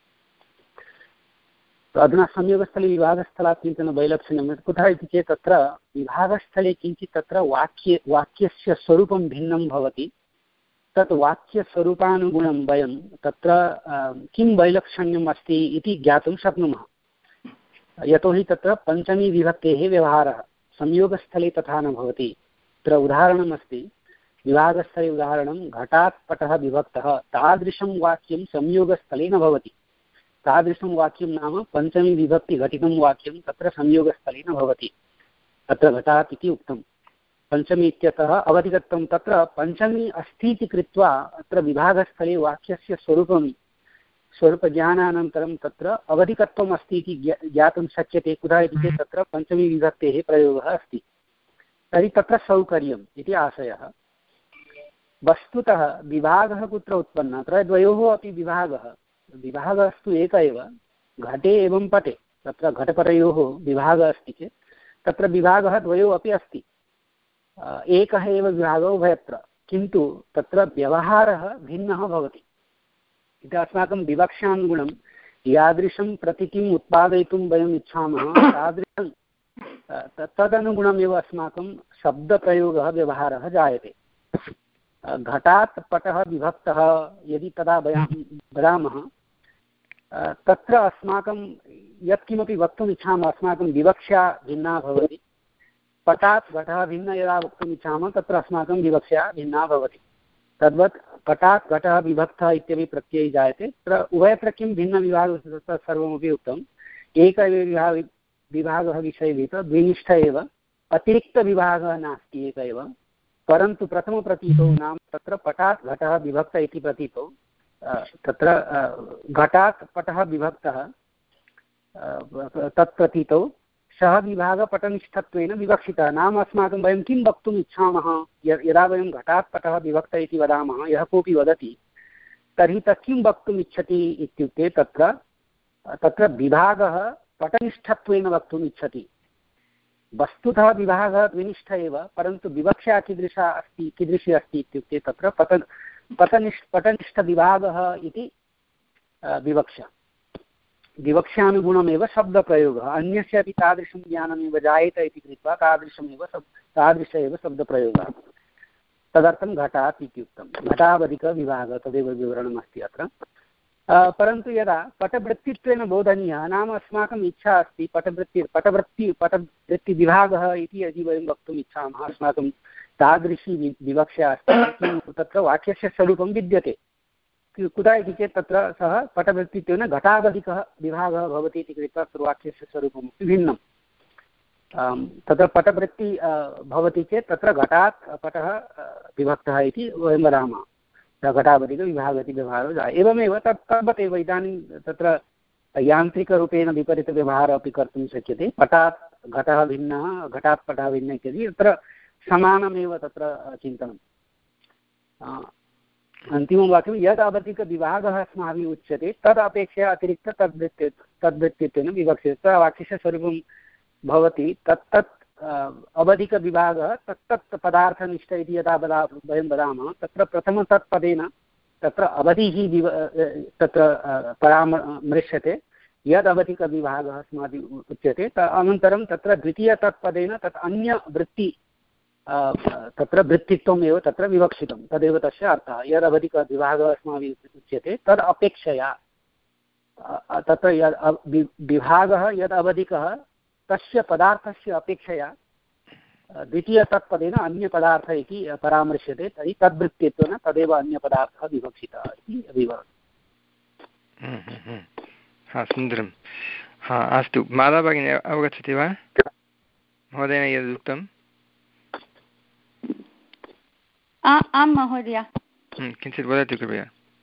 अधुना संयोगस्थले विभागस्थलात् किञ्चन वैलक्षण्यं कुतः इति चेत् तत्र विभागस्थले किञ्चित् तत्र वाक्ये वाक्यस्य स्वरूपं भिन्नं भवति। तत् वाक्यस्वरूपानुगुणं वयं तत्र किं वैलक्षण्यम् अस्ति इति ज्ञातुं शक्नुमः। यतोहि तत्र पञ्चमी विभक्तेः व्यवहारः संयोगस्थले तथा न भवति। तत्र उदाहरणमस्ति विभागस्थले उदाहरणं घटात् पटः विभक्तः तादृशं वाक्यं संयोगस्थले न भवति। तादृशं वाक्यं नाम पञ्चमी विभक्तिघटितं वाक्यं तत्र संयोगस्थले न भवति, तत्र घटात् इति उक्तं। पञ्चमी इत्यतः अवधिगतं, तत्र पञ्चमी अस्ति इति कृत्वा अत्र विभागस्थले वाक्यस्य स्वरूपं स्वरूपज्ञानानन्तरं तत्र अवधिकत्वम् अस्ति इति ज्ञातुं शक्यते। कुतः इति चेत् तत्र पञ्चमी विभक्तेः प्रयोगः अस्ति, तर्हि तत्र सौकर्यम् इति आशयः। वस्तुतः विभागः कुत्र उत्पन्नः, अत्र द्वयोः अपि विभागः विभागस्तु एक एव, घटे एवं पटे, तत्र घटपटयोः विभागः अस्ति चेत् तत्र विभागः द्वयोः अपि अस्ति, एकः एव विभागः उभयत्र, किन्तु तत्र व्यवहारः भिन्नः भवति। इति अस्माकं विवक्षानुगुणं यादृशं प्रतीतिम् उत्पादयितुं वयम् इच्छामः तादृशं तदनुगुणमेव अस्माकं शब्दप्रयोगः व्यवहारः जायते। घटात् पटः विभक्तः यदि तदा वयं वदामः, तत्र अस्माकं यत्किमपि वक्तुम् इच्छामः अस्माकं विवक्षा भिन्ना भवति। पटात् घटः भिन्न यदा वक्तुम् इच्छामः तत्र अस्माकं विवक्षा भिन्ना भवति। तद्वत् पटात् घटः विभक्तः इत्यपि प्रत्यये जायते, तत्र उभयत्र किं भिन्नविभागः तत्र सर्वमपि उक्तम्। एक एव विभाग विभागः विषयभूतः द्विनिष्ठ एव, अतिरिक्तविभागः नास्ति, एक एव। परन्तु प्रथमप्रतीतौ नाम तत्र पटात् घटः विभक्तः इति प्रतीतौ तत्र घटात् पटः विभक्तः तत्प्रतीतौ सः विभागः पटनिष्ठत्वेन विवक्षितः। नाम अस्माकं वयं किं वक्तुम् इच्छामः, यदा वयं घटात् पटः विभक्तः इति वदामः, यः कोऽपि वदति तर्हि तत् किं वक्तुम् इच्छति इत्युक्ते तत्र तत्र विभागः पटनिष्ठत्वेन वक्तुम् इच्छति। वस्तुतः विभागः द्विनिष्ठ एव, परन्तु विवक्षा कीदृशा अस्ति कीदृशी अस्ति इत्युक्ते तत्र पत पटनिष्ठ पटनिष्ठविभागः इति विवक्षा। विवक्षानुगुणमेव शब्दप्रयोगः, अन्यस्यापि तादृशं ज्ञानमेव जायेत इति कृत्वा तादृशमेव शब् तादृश एव शब्दप्रयोगः। तदर्थं घटात् इत्युक्तं। घटावधिकविभागः तदेव विवरणमस्ति अत्र। परन्तु यदा पटवृत्तित्वेन बोधनीयः, नाम अस्माकम् इच्छा अस्ति पटवृत्ति पटवृत्ति पटवृत्तिविभागः इति यदि वयं वक्तुम् इच्छामः, अस्माकं तादृशी विवक्षा अस्ति, तत्र वाक्यस्य स्वरूपं विद्यते। कुतः इति चेत् तत्र सः पटवृत्तित्वेन घटावधिकः विभागः भवति इति कृत्वा वाक्यस्य स्वरूपमपि भिन्नं। तत्र पटवृत्ति भवति चेत् तत्र घटात् पटः विभक्तः इति वयं वदामः, घटावधिकविभागः इति व्यवहारो जायते। एवमेव तत् तद्वत् एव इदानीं तत्र यान्त्रिकरूपेण विपरीतव्यवहारः अपि कर्तुं शक्यते। पटात् घटः भिन्नः, घटात् पटः भिन्नः इत्यादि तत्र समानमेव तत्र चिन्तनम्। अन्तिमं वाक्यं यद् अवधिकविभागः अस्माभिः उच्यते तदपेक्षया अतिरिक्त तद्वृत्ति तद्वृत्तित्वेन विवक्ष्यते। तत्र वाक्यस्य स्वरूपं भवति तत्तत् अवधिकविभागः तत्तत् पदार्थनिष्ठ इति यदा वदा वयं वदामः, तत्र प्रथमं तत्पदेन तत्र अवधिः विव तत्र परामृश्यते। यद् अवधिकविभागः अस्माभिः उच्यते अनन्तरं तत्र द्वितीयतत्पदेन तत् अन्यवृत्ति तत्र वृत्तित्वम् एव तत्र विवक्षितं, तदेव तस्य अर्थः। यद् अवधिकविभागः अस्माभिः उच्यते तद् अपेक्षया तत्र यद् विभागः यद् अवधिकः तस्य पदार्थस्य अपेक्षया द्वितीयतत्पदेन अन्यपदार्थः इति परामृश्यते, तर्हि तद्वृत्तित्वेन तदेव अन्यपदार्थः विवक्षितः इति विवरणम्। हा, सुन्दरं। हा, अस्तु, माला भगिनी अवगच्छति वा महोदयेन यदुक्तं? आं महोदय। किञ्चित् वदतु कृपया।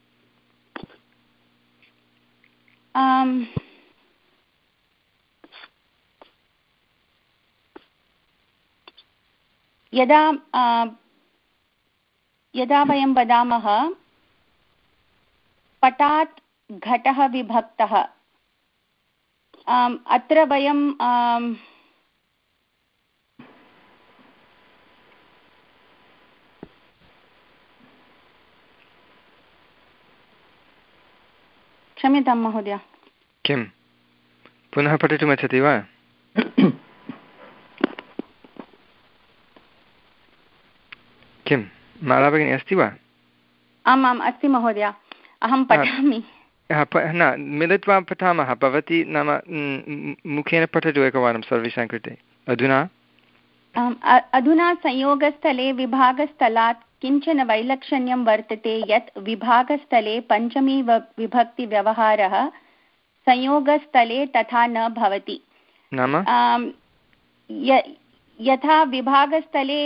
यदा यदा वयं वदामः पटात् घटः विभक्तः, अत्र वयं क्षम्यतां महोदय। किं पुनः पठितुमिच्छति वा? किं माला भगिनी अस्ति वा? आम् आम् अस्ति महोदय, अहं पठामि। न, मिलित्वा पठामः। भवती नाम मुखेन पठतु एकवारं सर्वेषां कृते। अधुना अधुना संयोगस्थले विभागस्थलात् किञ्चन वैलक्षण्यं वर्तते यत् विभागस्थले पञ्चमी विभक्तिव्यवहारः संयोगस्थले तथा न भवति। नाम यथा विभागस्थले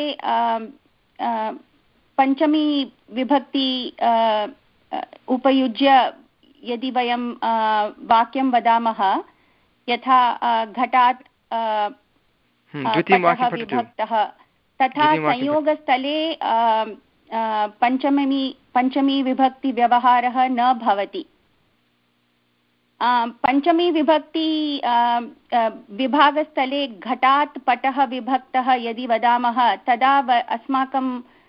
पञ्चमी विभक्ति उपयुज्य यदि वयं वाक्यं वदामः, यथा घटात् पटः विभक्तः, तथा संयोगस्थले पञ्चमी पञ्चमी विभक्ति व्यवहारः न भवति। पञ्चमी विभक्ति विभागस्थले घटात् पटः विभक्तः यदि वदामः, तदा अस्माकं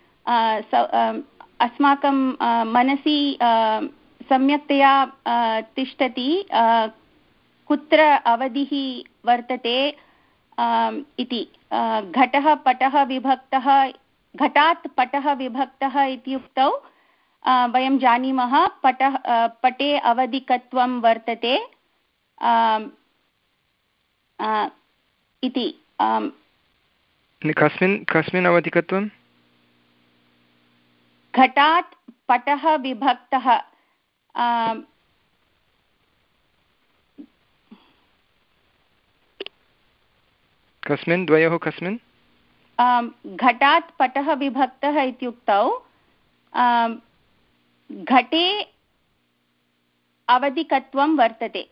अस्माकं मनसि सम्यक्तया तिष्ठति कुत्र अवधिः वर्तते इति। घटः पटः विभक्तः, घटात् पटः विभक्तः इत्युक्तौ वयं जानीमः पटः पटे अवधिकत्वं वर्तते इति। कस्मिन् कस्मिन् अवधिकत्वं? घटात् पटः विभक्तः कस्मिन् द्वयोः कस्मिन्? घटात् पटः विभक्तः इत्युक्तौ घटे अवधिकत्वं वर्तते।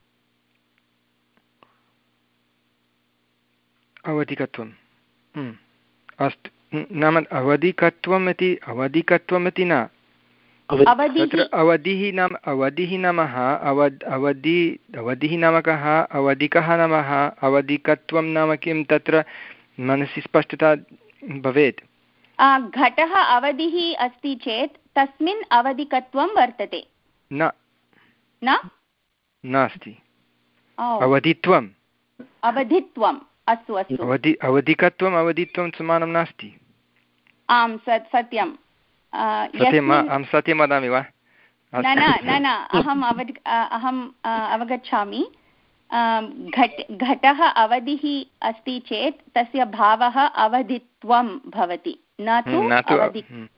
अवधिकत्वं, अस्तु। नाम अवधिकत्वम् इति अवधिकत्वम् इति न, तत्र अवधिः नाम अवधिः नाम अवद् अवधि अवधिः नाम कः, अवधिकः नाम अवधिकत्वं नाम किं, तत्र मनसि स्पष्टता भवेत्। घटः अवधिः अस्ति चेत् तस्मिन् अवधिकत्वं वर्तते। न न नास्ति, अवधित्वम् अवधित्वम्। अस्तु अस्तु, अवधि अवधिकत्वम् अवधित्वं समानं नास्ति। आम् सत्यं सत्यम्, अहं सत्यं वदामि वा? न न न न अहम् अवधि अहम् अवगच्छामि। घट घटः अवधिः अस्ति चेत् तस्य भावः अवधित्वं भवति, न तु अवधित्वम्।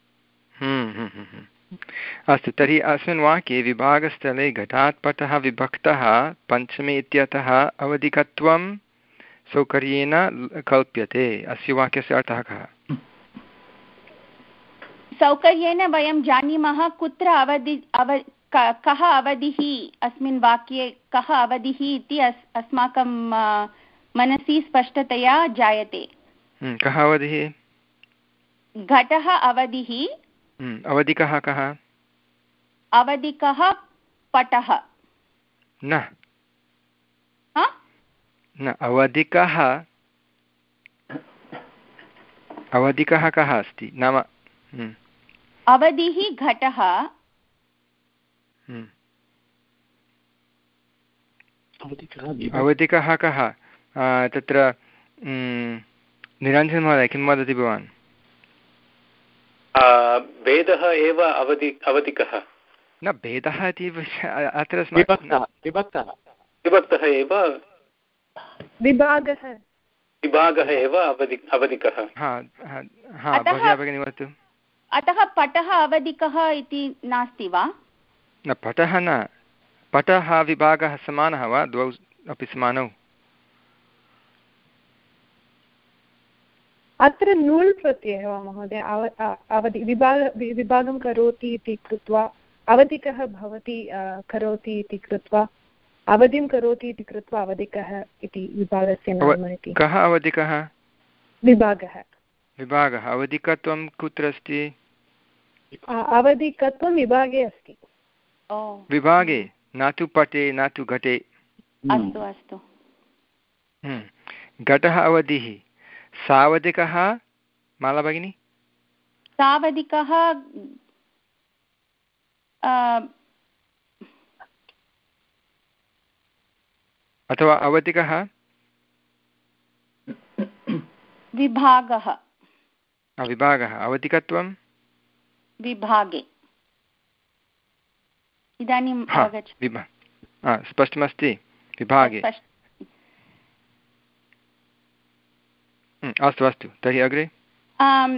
अस्तु, तर्हि अस्मिन् वाक्ये विभागस्थले घटात् पटः विभक्तः पञ्चमे इत्यतः अवधिकत्वं सौकर्येण कल्प्यते। अस्य वाक्यस्य अर्थः कः? सौकर्येण वयं जानीमः कुत्र अवधि अव कः अवधिः, अस्मिन् वाक्ये कः अवधिः इति अस्माकं मनसि स्पष्टतया जायते। कः अवधिः? घटः अवधिः। अवधिकः कः? अवधिकः पटः। न न अवधिकः अवधिकः कः अस्ति? नाम अवधिः घटः। अवधिकः कः? तत्र निरञ्जन महोदय किं वदति भवान्? भेदः एव अवधि अवधिकः न, भेदः इति अत्र विभक्तः एव विभागः विभागः एव अवधि अवधिकः। अतः पटः अवधिकः इति नास्ति वा? न, पटः न, पटः विभागः समानः वा? द्वौ अपि समानौ? अत्र नूल् प्रत्ययः वा महोदय? अवधि विभाग विभागं करोति इति कृत्वा अवधिकः भवति करोति इति कृत्वा अवधिं करोति इति कृत्वा अवधिकः इति विभागस्य नाम इति। कः अवधिकः? विभागः। विभागः। अवधिकत्वं कुत्र अस्ति? अवधिकत्वं विभागे अस्ति। विभागे, न तु पटे न तु घटे। अस्तु अस्तु। घटः अवधिः, सावधिकः माला भगिनी? सावधिकः अथवा अवधिकः विभागः। विभागः। अवधिकत्वं विभागे। इदानीम् अवगच्छामि। स्पष्टमस्ति? विभागे। अस्तु अस्तु, तर्हि अग्रे।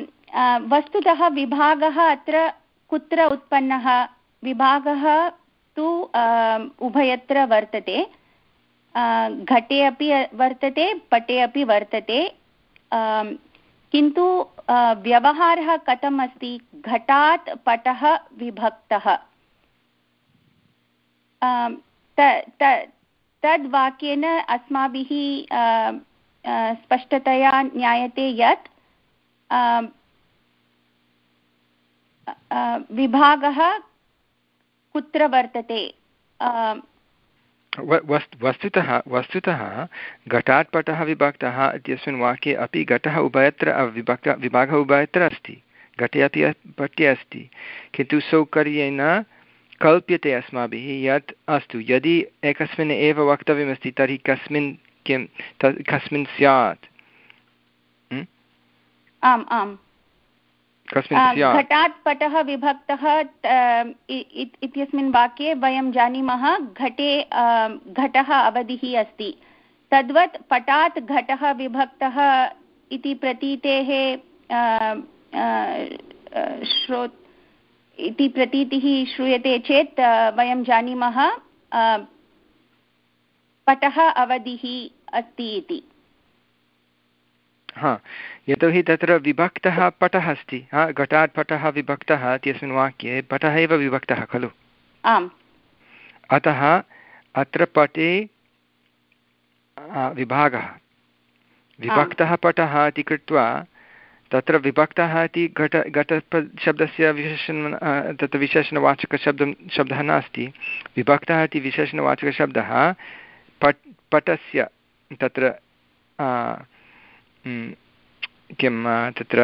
वस्तुतः विभागः अत्र कुत्र उत्पन्नः? विभागः तु उभयत्र वर्तते, घटे अपि वर्तते पटे अपि वर्तते, किन्तु व्यवहारः कथम् अस्ति? घटात् पटः विभक्तः, तद्वाक्येन अस्माभिः स्पष्टतया ज्ञायते यत् विभागः कुत्र वर्तते। वस्तुतः वस्तुतः घटात् पटः विभक्तः इत्यस्मिन् वाक्ये अपि घटः उभयत्र विभक्त विभागः उभयत्र अस्ति, घटे अपि पटे अस्ति, किन्तु सौकर्येण कल्प्यते अस्माभिः यत् अस्तु यदि एकस्मिन् एव वक्तव्यमस्ति तर्हि कस्मिन् किं तत् कस्मिन् स्यात्? आम् आम्, घटात् पटः विभक्तः इत्यस्मिन् वाक्ये वयं जानीमः घटे घटः अवधिः अस्ति, तद्वत् पटात् घटः विभक्तः इति प्रतीतेः श्रो इति प्रतीतिः श्रूयते चेत् वयं जानीमः पटः अवधिः अस्ति इति। हा, यतोहि तत्र विभक्तः पटः अस्ति, हा, घटात् पटः विभक्तः इत्यस्मिन् वाक्ये पटः एव विभक्तः खलु? आम्। अतः अत्र पटे विभागः विभक्तः पटः इति कृत्वा तत्र विभक्तः इति घट घटशब्दस्य विशेषण तत्र विशेषणवाचकशब्दं शब्दः नास्ति, विभक्तः इति विशेषणवाचकशब्दः पट् पटस्य तत्र किं तत्र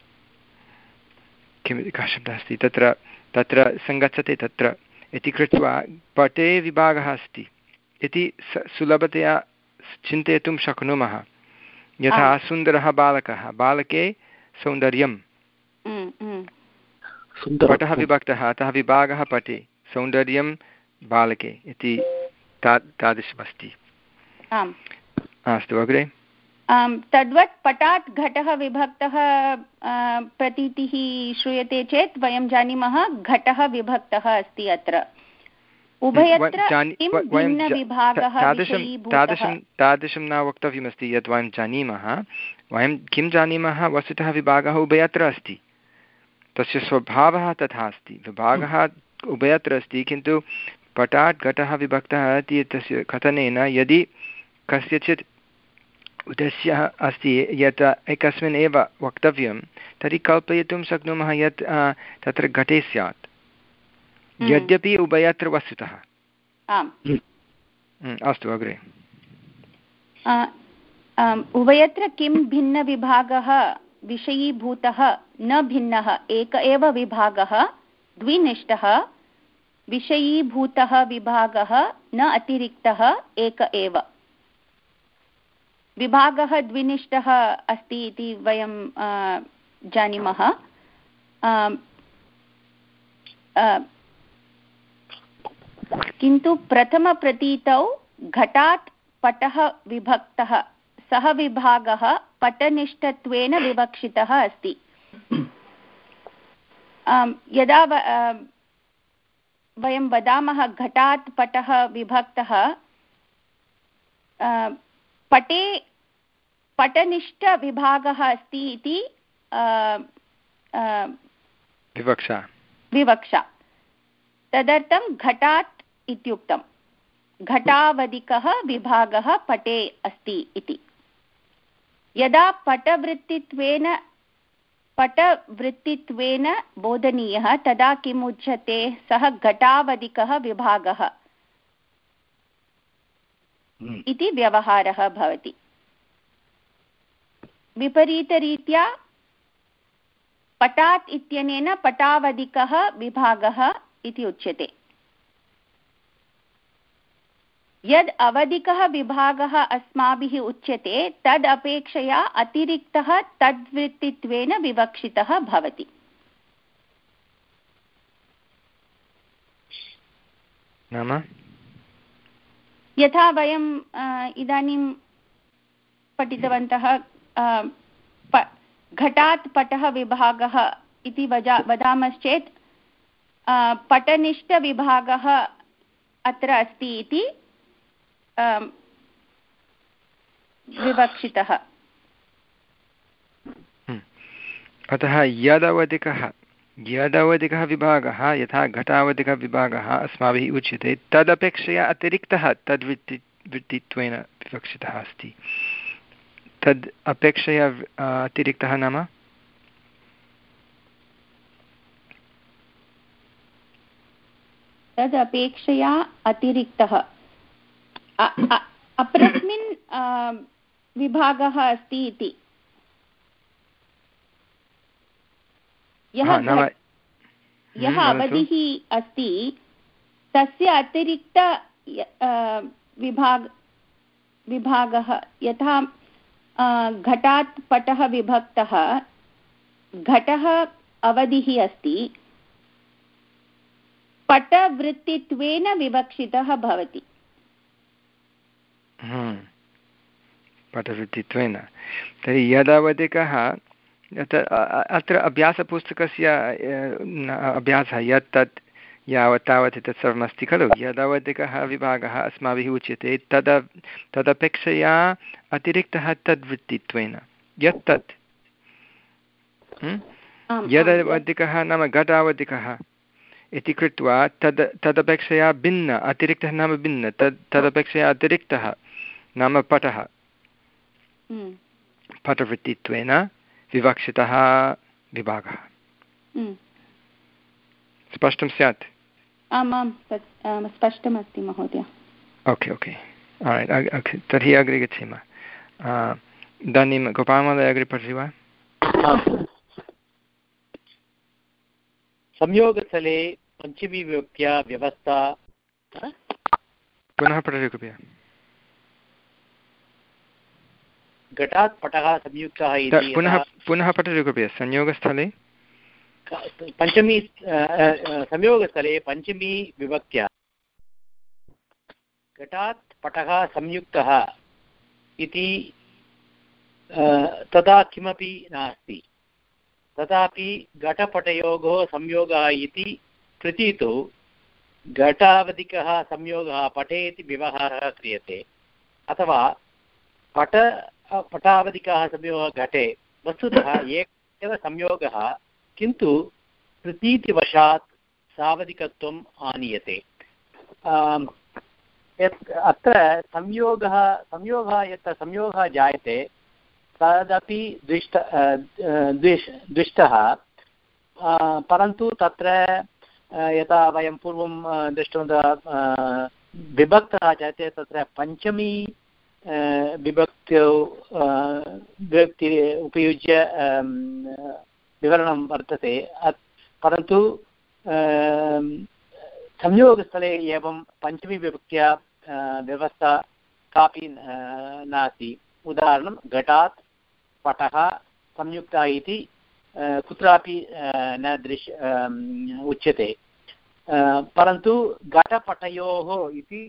किं कः शब्दः अस्ति तत्र तत्र सङ्गच्छते तत्र इति कृत्वा पटे विभागः अस्ति इति सुलभतया चिन्तयितुं शक्नुमः। यथा सुन्दरः बालकः, बालके सौन्दर्यं, पटः विभक्तः अतः विभागः पटे, सौन्दर्यं बालके इति ता तादृशमस्ति। अस्तु अग्रे। तद्वत् पटात् घटः विभक्तः प्रतीतिः श्रूयते चेत् वयं जानीमः घटः विभक्तः अस्ति अत्र। उभयत्र किं भिन्नविभागः तादृशं तादृशं न वक्तव्यमस्ति यत् वयं जानीमः, वयं किं जानीमः वस्तुतः विभागः उभयत्र अस्ति, तस्य स्वभावः तथा अस्ति, विभागः उभयत्र अस्ति, किन्तु पटात् घटः विभक्तः इति तस्य कथनेन यदि कस्यचित् उद्देश्यः अस्ति यत् एकस्मिन् एव वक्तव्यं तर्हि कल्पयितुं शक्नुमः यत् तत्र घटे स्यात्, यद्यपि उभयत्र वस्तुतः। अस्तु अग्रे। उभयत्र किं भिन्नविभागः विषयीभूतः न भिन्नः, एक एव विभागः द्विनिष्ठः, विषयीभूतः विभागः न अतिरिक्तः, एक एव। विभागः द्विनिष्ठः अस्ति इति वयं जानीमः। किन्तु प्रथमप्रतीतौ घटात् पटः विभक्तः, सः विभागः पटनिष्ठत्वेन विवक्षितः अस्ति। यदा वयं वदामः घटात् पटः विभक्तः, पटे पटनिष्ठविभागः अस्ति इति विवक्षा विवक्षा तदर्थं घटात् इत्युक्तं, घटावधिकः विभागः पटे अस्ति इति। यदा पटवृत्तित्वेन पटवृत्तित्वेन बोधनीयः तदा किम् उच्यते? सः घटावधिकः विभागः इति व्यवहारः भवति। विपरीतरीत्या पटात् इत्यनेन पटावधिकः विभागः इति उच्यते। यद् अवधिकः विभागः अस्माभिः उच्यते तद् अपेक्षया अतिरिक्तः तद्वृत्तित्वेन विवक्षितः भवति। नाम यथा वयं इदानीं पठितवन्तः, घटात् पटः विभागः इति वजा वदामश्चेत् पटनिष्ठविभागः अत्र अस्ति इति विवक्षितः। अतः यदवधिकः यदवधिकः विभागः यथा घटावधिकः विभागः अस्माभिः उच्यते तदपेक्षया अतिरिक्तः तद्वृत्ति वृत्तित्वेन विवक्षितः अस्ति। तद् अपेक्षया अतिरिक्तः नाम तदपेक्षया अतिरिक्तः अपरस्मिन् विभागः अस्ति इति। यः यः अवधिः अस्ति तस्य अतिरिक्त विभाग विभागः यथा घटात् पटः विभक्तः घटः अवधिः अस्ति पटवृत्तित्वेन विवक्षितः भवति। पटवृत्तित्वेन तर्हि यदवधिकः अत्र अभ्यासपुस्तकस्य अभ्यासः यत् तत् यावत् तावत् तत् सर्वमस्ति खलु। यदवधिकः विभागः अस्माभिः उच्यते तद तदपेक्षया अतिरिक्तः तद्वृत्तित्वेन यत् तत् यदवधिकः नाम घटावधिकः इति कृत्वा तद् तदपेक्षया भिन्न अतिरिक्तः नाम भिन्न तद् तदपेक्षया अतिरिक्तः नाम पटः पटवृत्तित्वेन विवक्षितः विभागः। स्पष्टं स्यात्? आमां स्पष्टमस्ति महोदय। ओके ओके तर्हि अग्रे गच्छेम। इदानीं गोपालमहोदय अग्रे पठति वा? संयोगस्थले पञ्चमी विभक्त्या व्यवस्था पुनः पठतु कृपया। घटात् पटः संयुक्तः इति पुनः पुनः पठतु कृपया। संयोगस्थले पञ्चमी संयोगस्थले पञ्चमी विभक्त्या घटात् पटः संयुक्तः इति तदा किमपि नास्ति। तथापि घटपटयोः संयोगः इति प्रतीतो घटावधिकः संयोगः पटे इति व्यवहारः क्रियते अथवा पट पटावधिकः संयोगः घटे। वस्तुतः एक एव संयोगः किन्तु प्रतीतिवशात् सावधिकत्वम् आनीयते। अत्र संयोगः संयोगः यत्र संयोगः जायते तदपि दृष्ट द्विष् दृष्टः परन्तु तत्र यथा वयं पूर्वं दृष्टवन्तः विभक्तः जायते तत्र पञ्चमी विभक्त्यौ विभक्ति उपयुज्य विवरणं वर्तते। परन्तु संयोगस्थले एवं पञ्चमी विभक्त्या व्यवस्था कापि नास्ति। उदाहरणं घटात् पटः संयुक्तः इति कुत्रापि न दृश् उच्यते। परन्तु घटपटयोः इति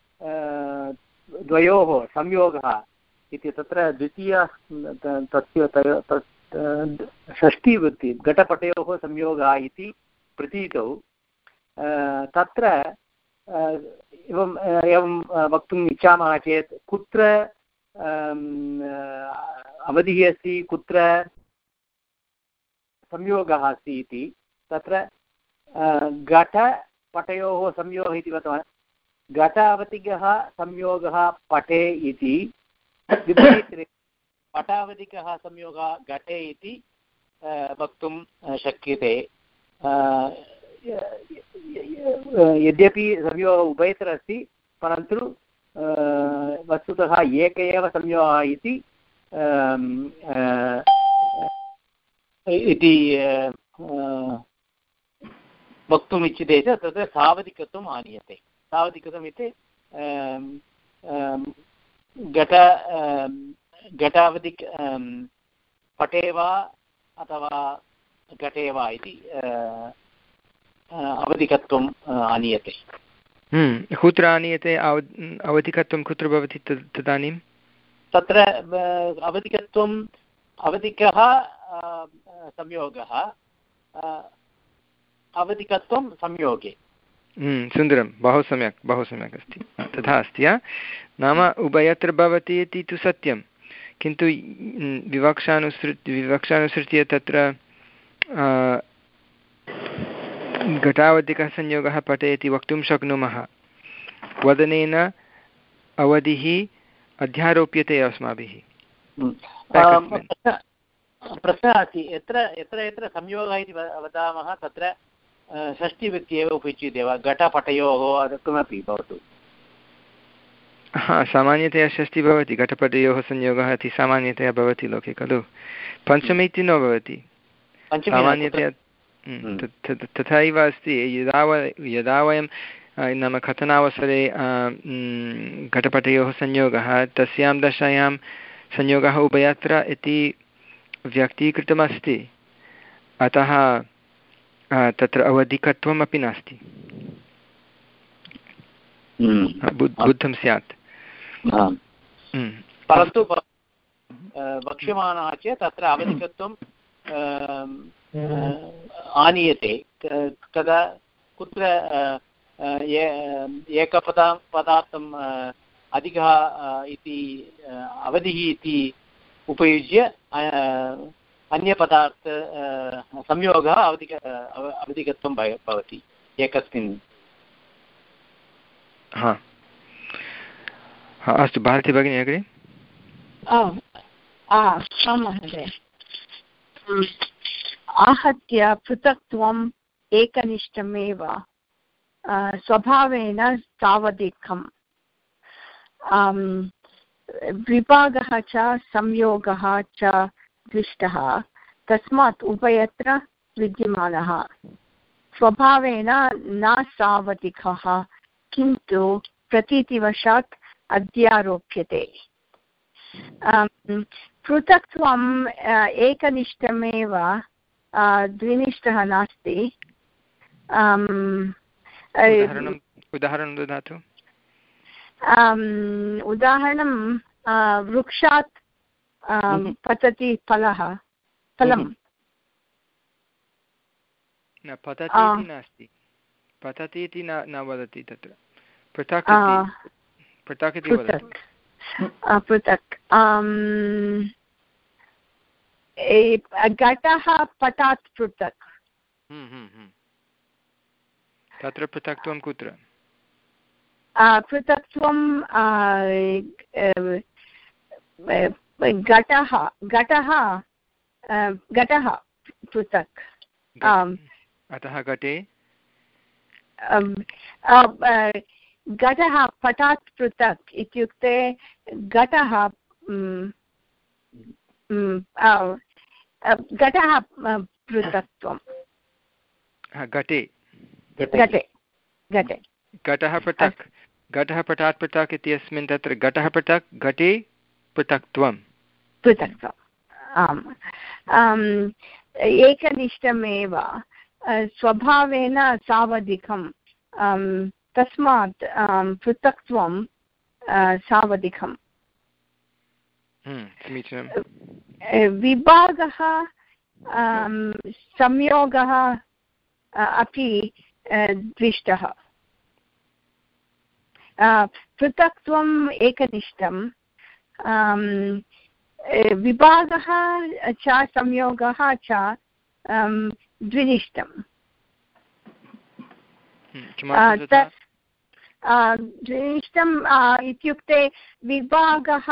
द्वयोः संयोगः इति तत्र द्वितीय तस्य षष्ठीवृत्ति घटपटयोः संयोगः इति प्रतीतौ तत्र एवं एवं वक्तुम् इच्छामः चेत् कुत्र अवधिः अस्ति कुत्र संयोगः अस्ति इति तत्र घटपटयोः संयोगः इति वदामः। घटावधिकः संयोगः पटे इति विपरीते पटावधिकः संयोगः घटे इति वक्तुं शक्यते। यद्यपि संयोगः उभयत्र अस्ति परन्तु वस्तुतः एक एव संयोगः इति इति वक्तुम् इच्छ्यते चेत् तत्र सावधिकत्वम् आनीयते। सावधिकत्वम् इति घट घटावधिक पटे वा अथवा घटे वा इति अवधिकत्वम् आनीयते। कुत्र आनीयते अवधिकत्वं कुत्र भवति तदानीं? तत्र अवधिकत्वम् अवधिकः संयोगः अवधिकत्वं संयोगे सुन्दरं, बहु सम्यक्, बहु सम्यक् अस्ति, तथा अस्ति। नाम उभयत्र भवति इति तु सत्यं, किन्तु विवक्षानुसृत्य विवक्षानुसृत्य तत्र घटावधिकः संयोगः पटे इति वक्तुं शक्नुमः। वदनेन अवधिः अध्यारोप्यते अस्माभिः। प्रश्नः अस्ति, यत्र यत्र यत्र संयोगः इति वदामः तत्र षष्टिविभक्ति एव उपयुज्यते वा? घटपटयोः किमपि भवतु। हा, सामान्यतया षष्टिः भवति, घटपटयोः संयोगः इति सामान्यतया भवति लोके खलु। पञ्चमी इति न भवति सामान्यतया। तथैव अस्ति, यदा यदा वयं नाम कथनावसरे घटपटयोः संयोगः, तस्यां दशायां संयोगः उभयत्र इति व्यक्तीकृतमस्ति, अतः तत्र अवधिकत्वम् अपि नास्ति, बुद्धं स्यात्। परन्तु वक्ष्यमाणः चेत् तत्र अवधिकत्वं आनीयते कदा कुत्र एकपदा पदार्थम् अधिकः इति अवधिः इति उपयुज्य अन्यपदार्थ संयोगः अवधिक अवधिकत्वं भवति एकस्मिन्। हा, अस्तु, भारती भगिनी अग्रे। आहत्य पृथक्त्वम् एकनिष्ठमेव स्वभावेन सावधिकम्, विभागः च संयोगः च दृष्टः, तस्मात् उभयत्र विद्यमानः, स्वभावेन न सावधिकः किन्तु प्रतीतिवशात् अध्यारोप्यते। पृथक्त्वम् एकनिष्ठमेव, द्विनिष्ठः नास्ति। उदाहरणं ददातु। उदाहरणं वृक्षात् पतति फलः फलं न पतति इति नास्ति, पतति इति न न वदति, तत्र पृथक् पृथक् इति वदति। पृथक् घटः पटात् पृथक्, तत्र पृथक्त्वं कुत्र? पृथक्त्वं घटः घटः घटः पृथक्, अतः घटे घटः पटात् पृथक् इत्युक्ते घटः घटः पृथक्त्वं घटे घटे घटे घटः पृथक्, घटः पटात् पृथक् इत्यस्मिन् तत्र घटः पृथक्, घटे पृथक्त्वं पृथक्त्वम् आम्। एकनिष्ठमेव, स्वभावेन सावधिकं, तस्मात् पृथक्त्वं सावधिकं। समीचीनं। विभागः संयोगः अपि दृष्टः, पृथक्त्वम् एकनिष्ठं, विभागः च संयोगः च द्विनिष्ठम्। द्विनिष्ठम् इत्युक्ते विभागः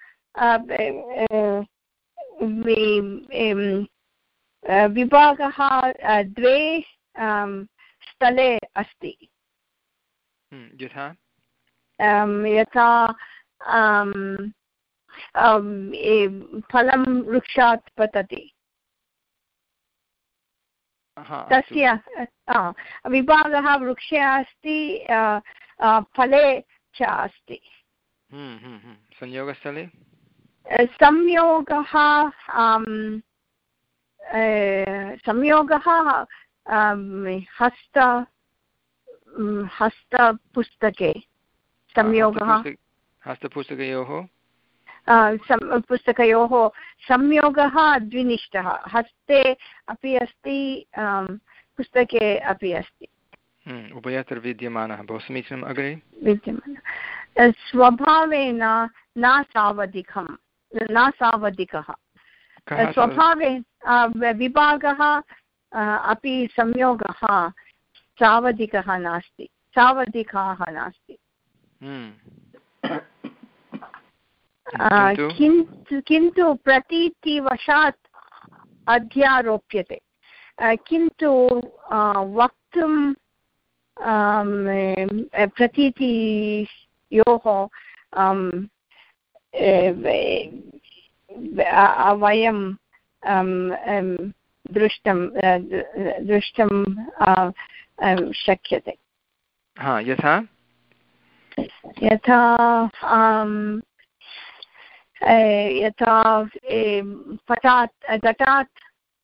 विभागः द्वे स्थले अस्ति, यथा यथा फलं वृक्षात् पतति, तस्य विभागः वृक्षे अस्ति, फले च अस्ति। संयोगस्थले संयोगः संयोगः हस्त हस्तपुस्तके संयोगः, हस्तपुस्तकयोः पुस्तकयोः संयोगः द्विनिष्ठः, हस्ते अपि अस्ति, पुस्तके अपि अस्ति। उभयत्र विद्यमानः बहु समीचीनम्। अग्रे विद्यमानः स्वभावेन न सावधिकं न सावधिकः स्वभावे विभागः अपि संयोगः सावधिकः नास्ति सावधिकाः नास्ति किन्तु किन्तु प्रतीतिवशात् अध्यारोप्यते किन्तु वक्तुं प्रतीतियोः वयं दृष्टं दृष्टुं शक्यते। हा यथा यथा यथा पटात् घटात्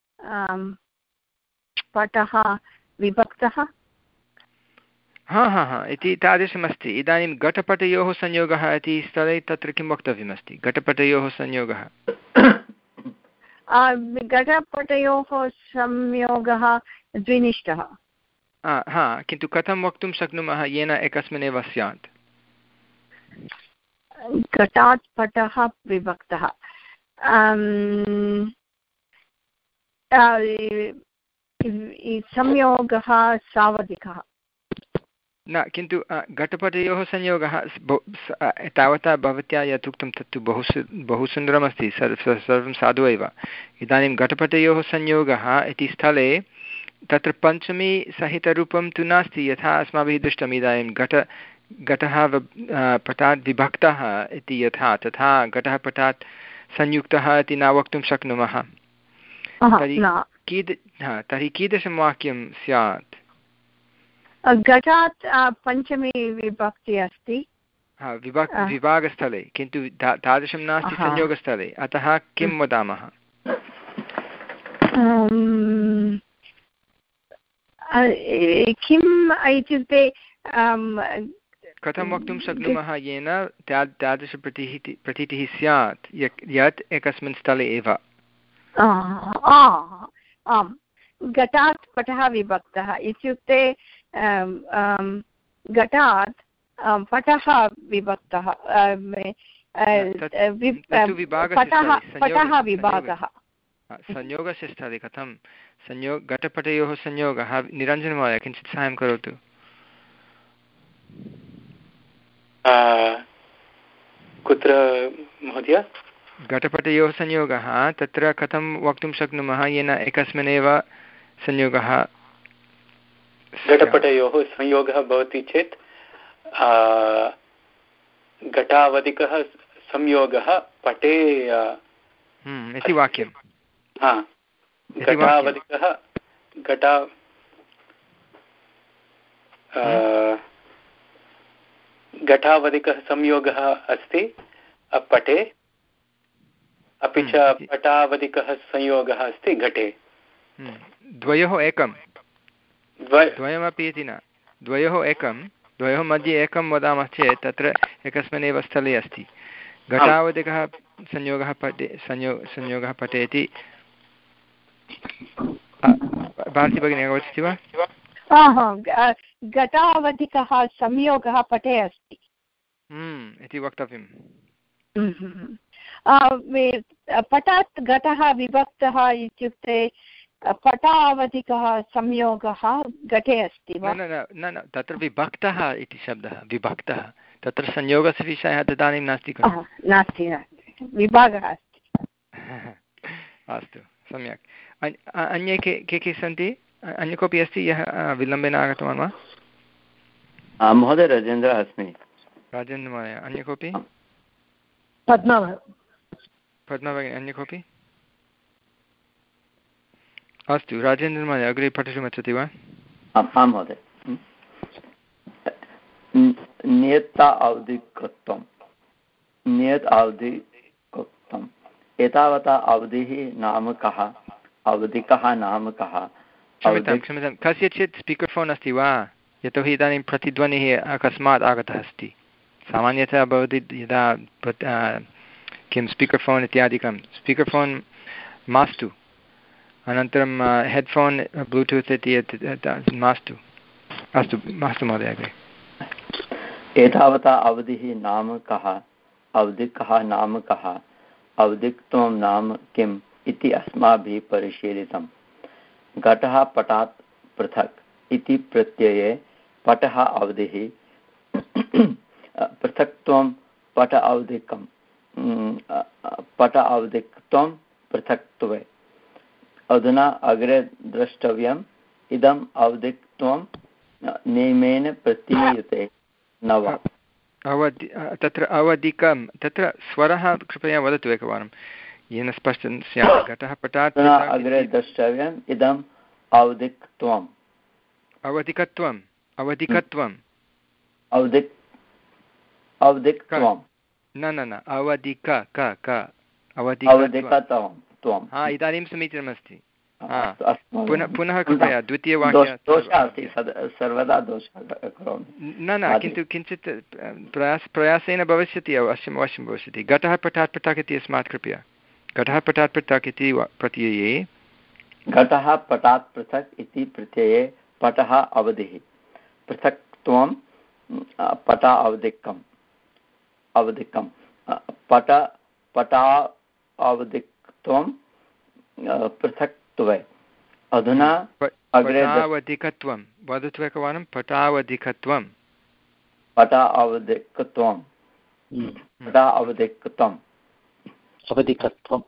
पटः विभक्तः हा हा हा इति तादृशमस्ति। इदानीं घटपटयोः संयोगः इति स्थले तत्र किं वक्तव्यमस्ति? घटपटयोः संयोगः घटपटयोः संयोगः द्विनिष्ठः। हा किन्तु कथं वक्तुं शक्नुमः येन एकस्मिन्नेव स्यात्? घटात् पटः विभक्तः संयोगः सावधिकः न किन्तु घटपटयोः संयोगः तावता भवत्या यत् उक्तं तत्तु बहु बहु सुन्दरमस्ति सर्वं साधु एव। इदानीं घटपटयोः संयोगः इति स्थले तत्र पञ्चमी सहितरूपं तु नास्ति यथा अस्माभिः दृष्टम्। इदानीं घट घटः पटात् विभक्तः इति यथा तथा घटः पटात् संयुक्तः इति न वक्तुं शक्नुमः। तर्हि कीद तर्हि कीदृशं वाक्यं स्यात्? घटात् पञ्चमी विभक्ति अस्ति विभाग विभागस्थले किन्तु तादृशं नास्ति संयोगस्थले। अतः किं वदामः? किम् इत्युक्ते कथं वक्तुं शक्नुमः येन तादृशप्रतीः प्रतीतिः स्यात् यत् एकस्मिन् स्थले एव? आम् घटात् पटः विभक्तः इत्युक्ते घटात् पटः विभक्तः पटः विभागः संयोगस्य स्थले कथं संयोग घटपटयोः संयोगः? निरञ्जनमहोदय किञ्चित् साहाय्यं करोतु। कुत्र महोदय? घटपटयोः संयोगः तत्र कथं वक्तुं शक्नुमः येन एकस्मिन्नेव संयोगः? घटपटयोः संयोगः भवति चेत् घटावधिकः संयोगः पटे इति वाक्यं। हा घटावधिकः घटा घटावधिकः संयोगः अस्ति पटे अपि च पटावधिकः संयोगः अस्ति घटे। द्वयोः एकं द्वयमपि इति न द्वयोः एकं द्वयोः मध्ये एकं वदामः चेत् तत्र एकस्मिन्नेव स्थले अस्ति। घटावधिकः संयोगः पटे संयो संयोगः पटे इति भारती भगिनी अवगच्छति वा? घटावधिकः संयोगः पटे अस्ति इति वक्तव्यं। पटात् घटः विभक्तः इत्युक्ते पटावधिकः संयोगः घटे अस्ति वा? न न न तत्र विभक्तः इति शब्दः विभक्तः तत्र संयोगस्य विषयः तदानीं नास्ति खलु? नास्ति विभागः अस्ति। अस्तु सम्यक्। अन्ये के के के सन्ति? अन्य कोऽपि अस्ति यः विलम्बेन आगतवान् वा? महोदय राजेन्द्रः अस्मि। राजेन्द्रमहोदय अन्य कोऽपि? पद्मा पद्मा भगिनी अन्य कोऽपि? अस्तु राजेन्द्रमहोदय अग्रे पठितुमिच्छति वा? आं महोदय। नियता अवधिकत्वं नियत अवधिकत्वम् एतावता अवधिः नाम कः? अवधिकः नाम कः? क्षम्यतां क्षम्यतां कस्यचित् स्पीकर् फ़ोन् अस्ति वा? यतोहि इदानीं प्रतिध्वनिः अकस्मात् आगतः अस्ति। सामान्यतः भवति यदा किं स्पीकर् फ़ोन् इत्यादिकं स्पीकर् फ़ोन् मास्तु। अनन्तरं हेड्फोन् ब्लूटूत् इति मास्तु। अस्तु मास्तु महोदय अग्रे। एतावता अवधिः नाम कः, अवधिकः नाम कः, अवधित्वं नाम किम् इति अस्माभिः परिशीलितम्। घटः पटात् पृथक् इति प्रत्यये पटः अवधिः, पृथक्त्वं पट अवधिकं, पट अवधिकत्वं पृथक्त्वे। अधुना अग्रे द्रष्टव्यम् इदम् अवधिकत्वं नियमेन प्रतीयते न वा। अवधि तत्र अवधिकं तत्र स्वरः कृपया वदतु एकवारं येन स्पष्टं स्यात्। घटः पटात् अग्रे द्रष्टव्यम् इदम् अवधिकत्वम् अवधिकत्वम् अवधिकत्वम् अवधिक अवधिकत्वं न न न अवधिक क क अवधिकत्वं। हा इदानीं समीचीनमस्ति। पुनः पुनः कृपया द्वितीयवाक्य सर्वदा दोषः करोमि न न किन्तु किञ्चित् प्रयास प्रयासेन भविष्यति अवश्यम् अवश्यं भविष्यति। घटः पटात् पृथक् इति अस्मात् कृपया घटः पटात् पृथक् इति प्रत्यये घटः पटात् पृथक् इति प्रत्यये पटः अवधिः, पृथक्त्वं पटा अवधिकम् अवधिकं पट पटा अवधिकत्वं पृथक्त्वे। अधुना अग्रे पटावधिकत्वं वदतु एकवारं। पटावधिकत्वं पटा अवधिकत्वं पटा अवधिकत्वम् अवधिकत्वं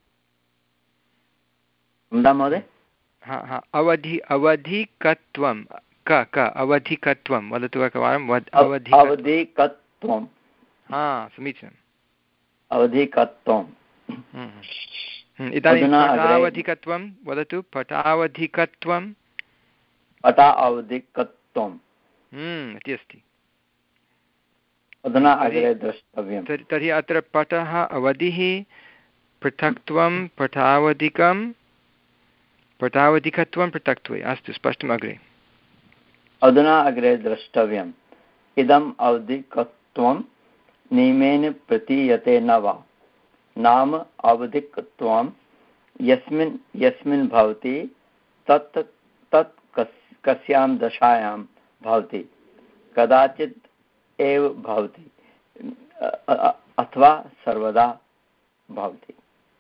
महोदय। हा हा अवधि अवधिकत्वं क क अवधिकत्वं वदतु एकवारं। अवधिकत्वं हा समीचीनम् अवधिकत्वम्। इदानीं पटावधिकत्वं वदतु। पटावधिकत्वं पटा अवधिकत्वम् इति अस्ति। अधुना अग्रे द्रष्टव्यं। तर्हि अत्र पटः अवधिः, पृथक्त्वं पटावधिकं, पटावधिकत्वं पृथक्त्वे। अस्तु स्पष्टम् अग्रे। अधुना अग्रे द्रष्टव्यम् इदम् अवधिकत्वं नियमेन प्रतीयते न वा। नाम अवधिकत्वं यस्मिन् यस्मिन् भवति तत् तत् कस् कस्यां दशायां भवति, कदाचित् एव भवति अथवा सर्वदा भवति।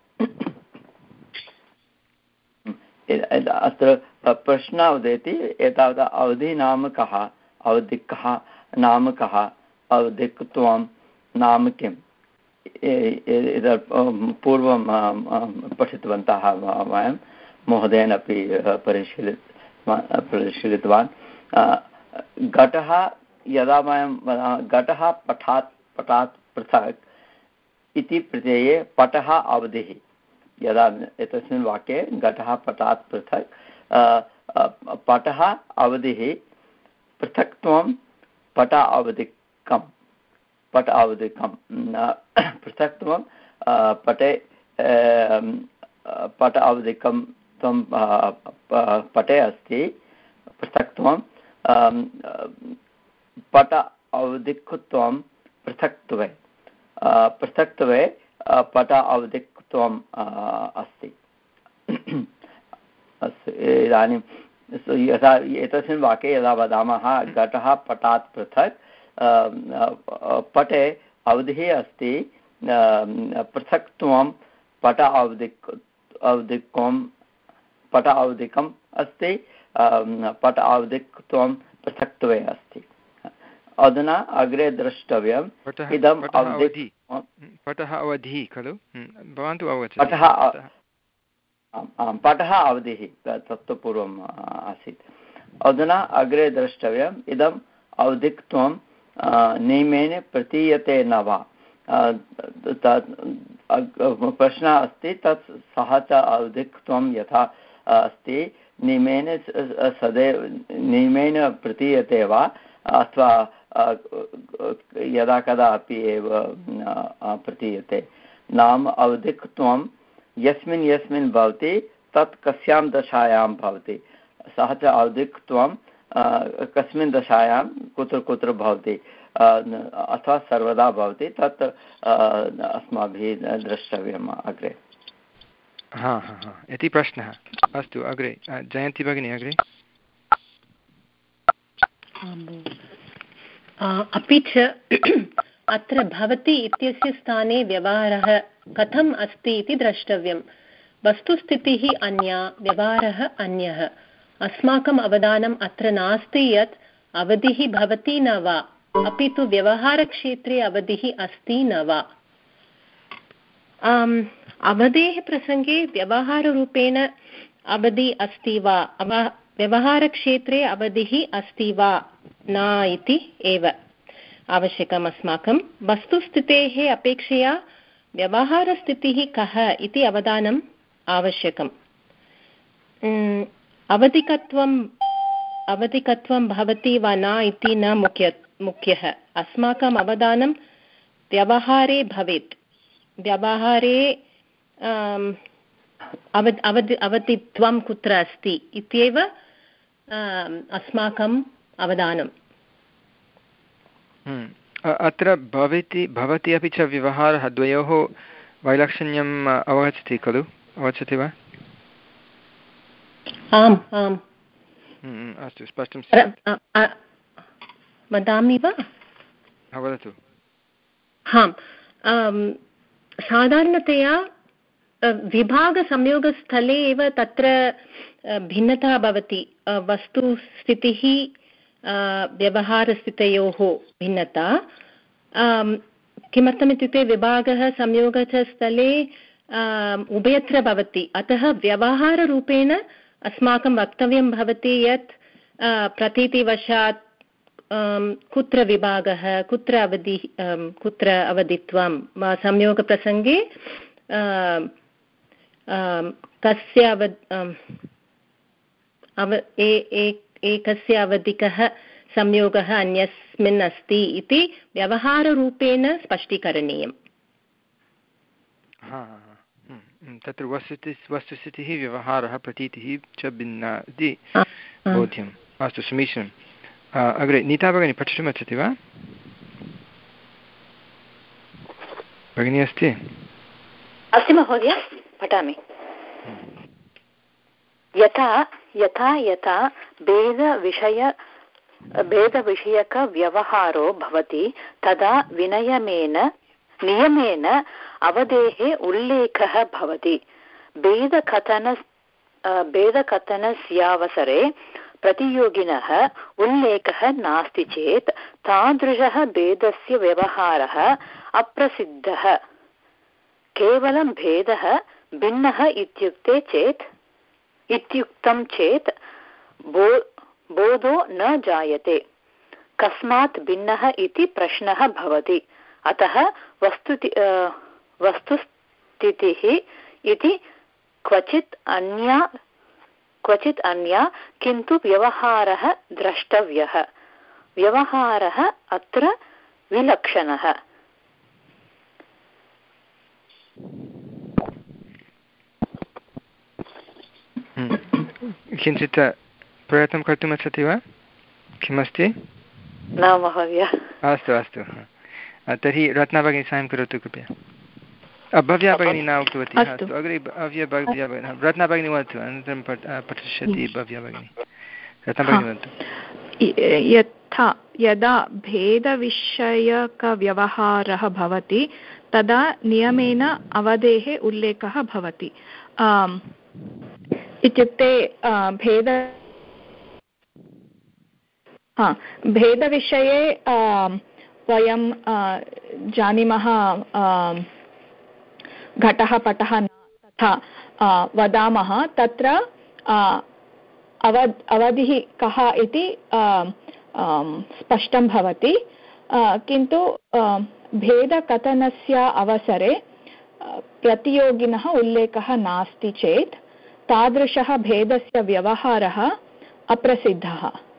अत्र प्रश्नः उदेति एतावता अवधि नाम कः, अवधिकः नाम कः, अवधिकत्वं नाम किम्। पूर्वं पठितवन्तः वयं महोदयेन अपि परिशीलित परिशीलितवान्। घटः यदा वयं घटः पटात् पटात् पृथक् इति प्रत्यये पटः अवधिः। यदा एतस्मिन् वाक्ये घटः पटात् पृथक् पटः अवधिः, पृथक्त्वं पट अवधिकं पट अवधिकं पृथक्त्वं पटे पट अवधिकं त्वं पटे अस्ति, पृथक्त्वं पट अवधिकत्वं पृथक्त्वे पृथक्त्वे पट अवधिकत्वम् अस्ति। अस्तु इदानीं यथा एतस्मिन् वाक्ये यदा वदामः घटः पटात् पृथक्, पटे अवधिः अस्ति, पृथक्त्वं पट अवधिक अवधिकं पट अवधिकम् अस्ति, पट अवधिकत्वं पृथक्त्वे अस्ति। अधुना अग्रे द्रष्टव्यम् इदम् अवधि पटः अवधिः खलु भवान् तु अवगच्छति। पटः आम् पटः अवधिः तत्तु पूर्वम् आसीत्। अधुना अग्रे द्रष्टव्यम् इदम् अवधिकत्वं नियमेन प्रतीयते न वा। प्रश्नः अस्ति तत् सः च अवधिकत्वं यथा अस्ति नियमेन सदैव नियमेन प्रतीयते वा अथवा यदा कदापि एव प्रतीयते। नाम अवधिकत्वं यस्मिन् यस्मिन् भवति तत् कस्यां दशायां भवति। सः च अवधिकत्वं कस्मिन् दशायां कुत्र कुत्र भवति अथवा सर्वदा भवति, तत् अस्माभिः द्रष्टव्यम् अग्रे। हा हा हा इति प्रश्नः। अस्तु अग्रे जयन्ती भगिनी अग्रे। अपि च अत्र भवति इत्यस्य स्थाने व्यवहारः कथम् अस्ति इति द्रष्टव्यं। वस्तुस्थितिः अन्या, व्यवहारः अन्यः। अस्माकम् अवधानम् अत्र नास्ति यत् अवधिः भवति न वा, अपि तु व्यवहारक्षेत्रे अवधिः अस्ति न वा। अवधेः प्रसङ्गे व्यवहाररूपेण अवधि अस्ति वा, व्यवहारक्षेत्रे अवधिः अस्ति वा न इति एव आवश्यकम् अस्माकं। वस्तुस्थितेः अपेक्षया व्यवहारस्थितिः कः इति अवधानम् आवश्यकम्। अवधिकत्वम् अवधिकत्वं भवति वा न इति न मुख्य मुख्यः। अस्माकम् अवधानं व्यवहारे भवेत्। व्यवहारे अवधि अवधि अवधित्वं कुत्र अस्ति इत्येव अस्माकम् अवधानम्। अत्र भवति भवति अपि च व्यवहारः द्वयोः वैलक्षण्यम् अवगच्छति खलु, अवगच्छति वा? आम् आम् अस्तु, स्पष्टं वदामि वा? वदतु। हां, साधारणतया विभागसंयोगस्थले एव तत्र भिन्नता भवति। वस्तुस्थितिः व्यवहारस्थितयोः भिन्नता। किमर्थमित्युक्ते विभागः संयोगः च स्थले उभयत्र भवति। अतः व्यवहाररूपेण अस्माकं वक्तव्यं भवति यत् प्रतीतिवशात् कुत्र विभागः, कुत्र अवधि, कुत्र अवधित्वं, संयोगप्रसङ्गे कस्य अव एकस्य अवधिकः संयोगः अन्यस्मिन् अस्ति इति व्यवहाररूपेण स्पष्टीकरणीयम्। तत्र वस्तुस्थितिः वस्तुस्थितिः व्यवहारः प्रतीतिः च भिन्ना इति बोध्यम्। अस्तु, समीचीनम्। अग्रे नीता भगिनी पठितुमिच्छति वा? भगिनी अस्ति? अस्ति महोदय, पठामि। यथा यथा यथा भेदविषय भेदविषयकव्यवहारो भवति तदा विनयमेन नियमेन अवधेः उल्लेखः भवति। भेदकथन भेदकथनस्यावसरे प्रतियोगिनः उल्लेखः नास्ति चेत् तादृशः भेदस्य व्यवहारः अप्रसिद्धः। केवलं भेदः भिन्नः इत्युक्ते चेत् इत्युक्तं चेत् बो बोधो न जायते। कस्मात् भिन्नः इति प्रश्नः भवति। अतः वस्तुति वस्तुस्थितिः इति क्वचित् अन्या क्वचित् अन्या किन्तु व्यवहारः द्रष्टव्यः। व्यवहारः अत्र विलक्षणः। किञ्चित् प्रयत्नं कर्तुमिच्छति वा? किमस्ति? न महोदय। अस्तु अस्तु, तर्हि रत्ना भगिनी साहाय्यं करोतु कृपया। भव्या भगिनी न उक्तवती। अस्तु, अग्रे भव्या भव्या भगिनी, रत्ना भगिनी वदतु, अनन्तरं पठिष्यति भव्या भगिनी। रत्ना भगिनी वदतु। यथा यदा भेदविषयकव्यवहारः भवति तदा नियमेन अवधेः उल्लेखः भवति। इत्युक्ते भेद हा भेदविषये वयं जानीमः घटः पटः तथा वदामः। तत्र अव अवधिः कः इति स्पष्टं भवति, किन्तु भेदकथनस्य अवसरे प्रतियोगिनः उल्लेखः नास्ति चेत् तादृशः भेदस्य व्यवहारः अप्रसिद्धः।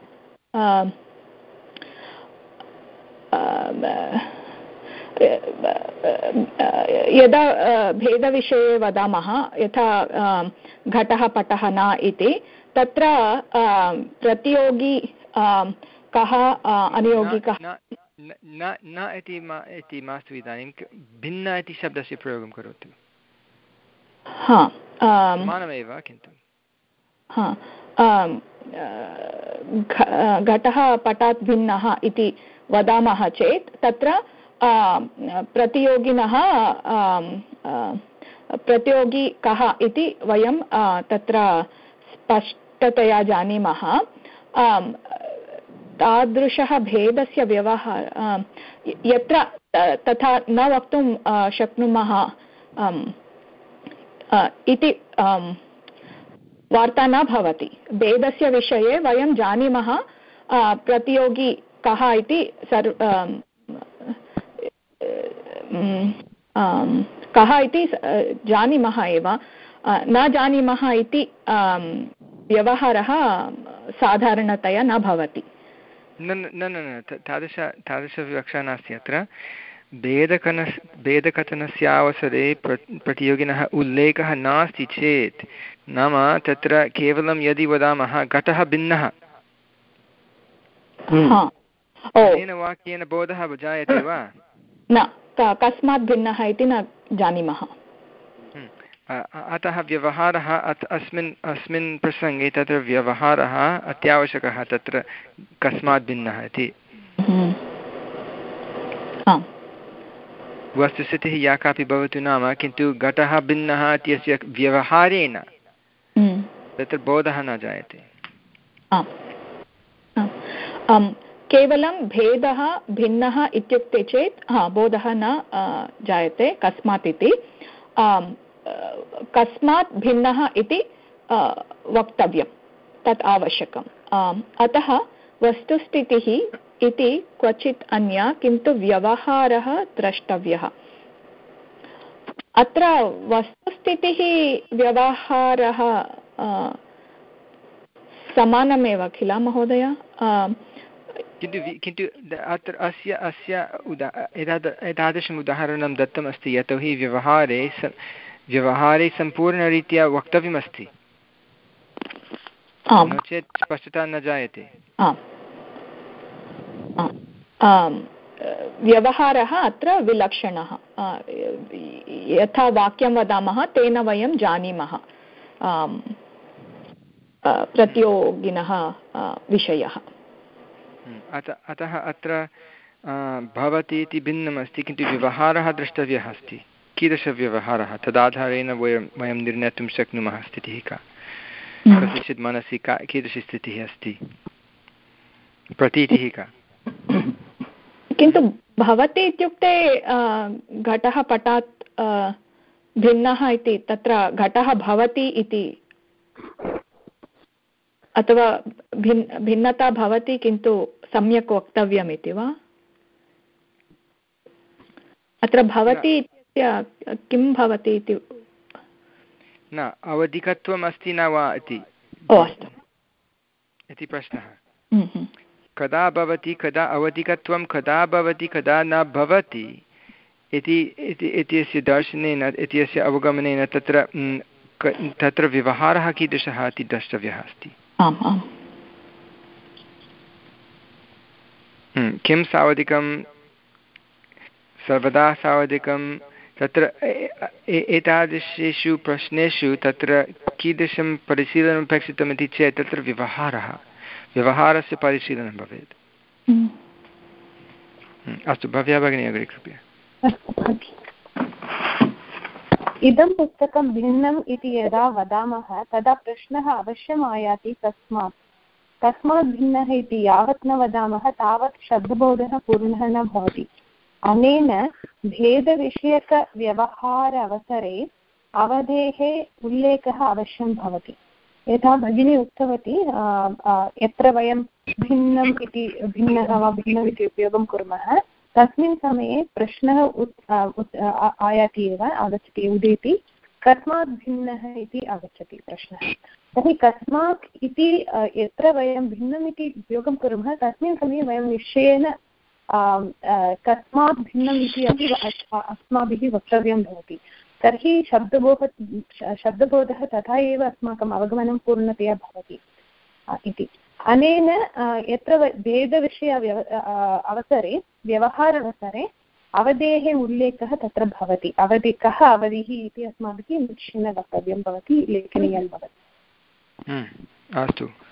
यदा भेदविषये वदामः, यथा घटः पटः न इति, तत्र प्रतियोगी कः अनियोगी कः न इति मास्तु, इदानीं भिन्न इति शब्दस्य प्रयोगं करोतु। हा समानमेव, किन्तु घटः पटात् भिन्नः इति वदामः चेत् तत्र प्रतियोगिनः प्रतियोगी कः इति वयं तत्र स्पष्टतया जानीमः। तादृशः भेदस्य व्यवहारः यत्र तथा न वक्तुं शक्नुमः इति वार्ता न भवति। भेदस्य विषये वयं जानीमः प्रतियोगी कः इति सर्व कः इति जानीमः एव, न जानीमः इति व्यवहारः साधारणतया न भवति। न न न तादृश तादृशविवक्षा नास्ति। अत्र भेदकन भेदकथनस्यावसरे प्र प्रतियोगिनः उल्लेखः नास्ति चेत्, नाम तत्र केवलं यदि वदामः घटः भिन्नः, तेन वाक्येन बोधः जायते वा? न, कस्मात् भिन्नः इति न जानीमः। अतः व्यवहारः अस्मिन् अस्मिन् प्रसङ्गे तत्र व्यवहारः अत्यावश्यकः, तत्र कस्मात् भिन्नः इति। वस्तुस्थितिः या कापि भवतु नाम, किन्तु घटः भिन्नः इत्यस्य व्यवहारेण तत्र बोधः न जायते। केवलं भेदः भिन्नः इत्युक्ते चेत् हा बोधः न जायते कस्मात् इति। कस्मात् भिन्नः इति वक्तव्यं, तत् आवश्यकम्। अतः वस्तुस्थितिः इति क्वचित् अन्या, किन्तु व्यवहारः द्रष्टव्यः। अत्र वस्तुस्थितिः व्यवहारः समानमेव किल महोदय? किन्तु किन्तु अत्र अस्य अस्य उदा एताद एतादृशम् उदाहरणं दत्तमस्ति यतोहि व्यवहारे स व्यवहारे सम्पूर्णरीत्या वक्तव्यमस्ति, नो चेत् स्पष्टता न जायते। व्यवहारः अत्र विलक्षणः। यथा वाक्यं वदामः तेन वयं जानीमः प्रतियोगिनः विषयः। अतः अत्र भवति इति भिन्नमस्ति, किन्तु व्यवहारः द्रष्टव्यः अस्ति। कीदृशव्यवहारः, तदाधारेण वयं वयं निर्णेतुं शक्नुमः स्थितिः का, कस्यचित् मनसि का कीदृशी स्थितिः अस्ति, प्रतीतिः का। किन्तु भवति इत्युक्ते घटः पटात् भिन्नः इति, तत्र घटः भवति इति, अथवा भिन्न भिन्नता भवति किन्तु सम्यक् वक्तव्यम् इति वा? अत्र भवति इत्यस्य किं भवति इति न अवधिकत्वम् अस्ति न वा इति इति प्रश्नः। कदा भवति, कदा अवधिकत्वं, कदा भवति, कदा न भवति इति इत्यस्य दर्शनेन, इत्यस्य अवगमनेन तत्र तत्र व्यवहारः कीदृशः इति द्रष्टव्यः अस्ति। आम् आम्। किं सावधिकं, सर्वदा सावधिकं, तत्र एतादृशेषु प्रश्नेषु तत्र कीदृशं परिशीलनम् अपेक्षितम् इति चेत् तत्र व्यवहारः व्यवहारस्य परिशीलनं भवेत्। अस्तु, भव्या भगिनी अग्रे कृपया। इदं पुस्तकं भिन्नम् इति यदा वदामः तदा प्रश्नः अवश्यम् आयाति कस्मात् कस्मात् भिन्नः इति यावत् न वदामः तावत् शब्दबोधः पूर्णः न भवति। अनेन भेदविषयकव्यवहार अवसरे अवधेः उल्लेखः अवश्यं भवति। यथा भगिनी उक्तवती, यत्र वयं भिन्नम् इति भिन्नः वा भिन्नम् इति उपयोगं कुर्मः तस्मिन् समये प्रश्नः आयाति एव, आगच्छति, उदेति, कस्मात् भिन्नः इति आगच्छति प्रश्नः। तर्हि कस्मात् इति यत्र वयं भिन्नम् इति उपयोगं कुर्मः तस्मिन् समये वयं निश्चयेन कस्मात् भिन्नम् इति अपि अस्माभिः वक्तव्यं भवति। तर्हि शब्दबोध शब्दबोधः तथा एव अस्माकम् अवगमनं पूर्णतया भवति इति। अनेन यत्र भेदविषय अवसरे व्यवहारावसरे अवधेः उल्लेखः तत्र भवति। अवधि कः अवधिः इति अस्माभिः निश्चयेन वक्तव्यं भवति, लेखनीयं भवति। अस्तु,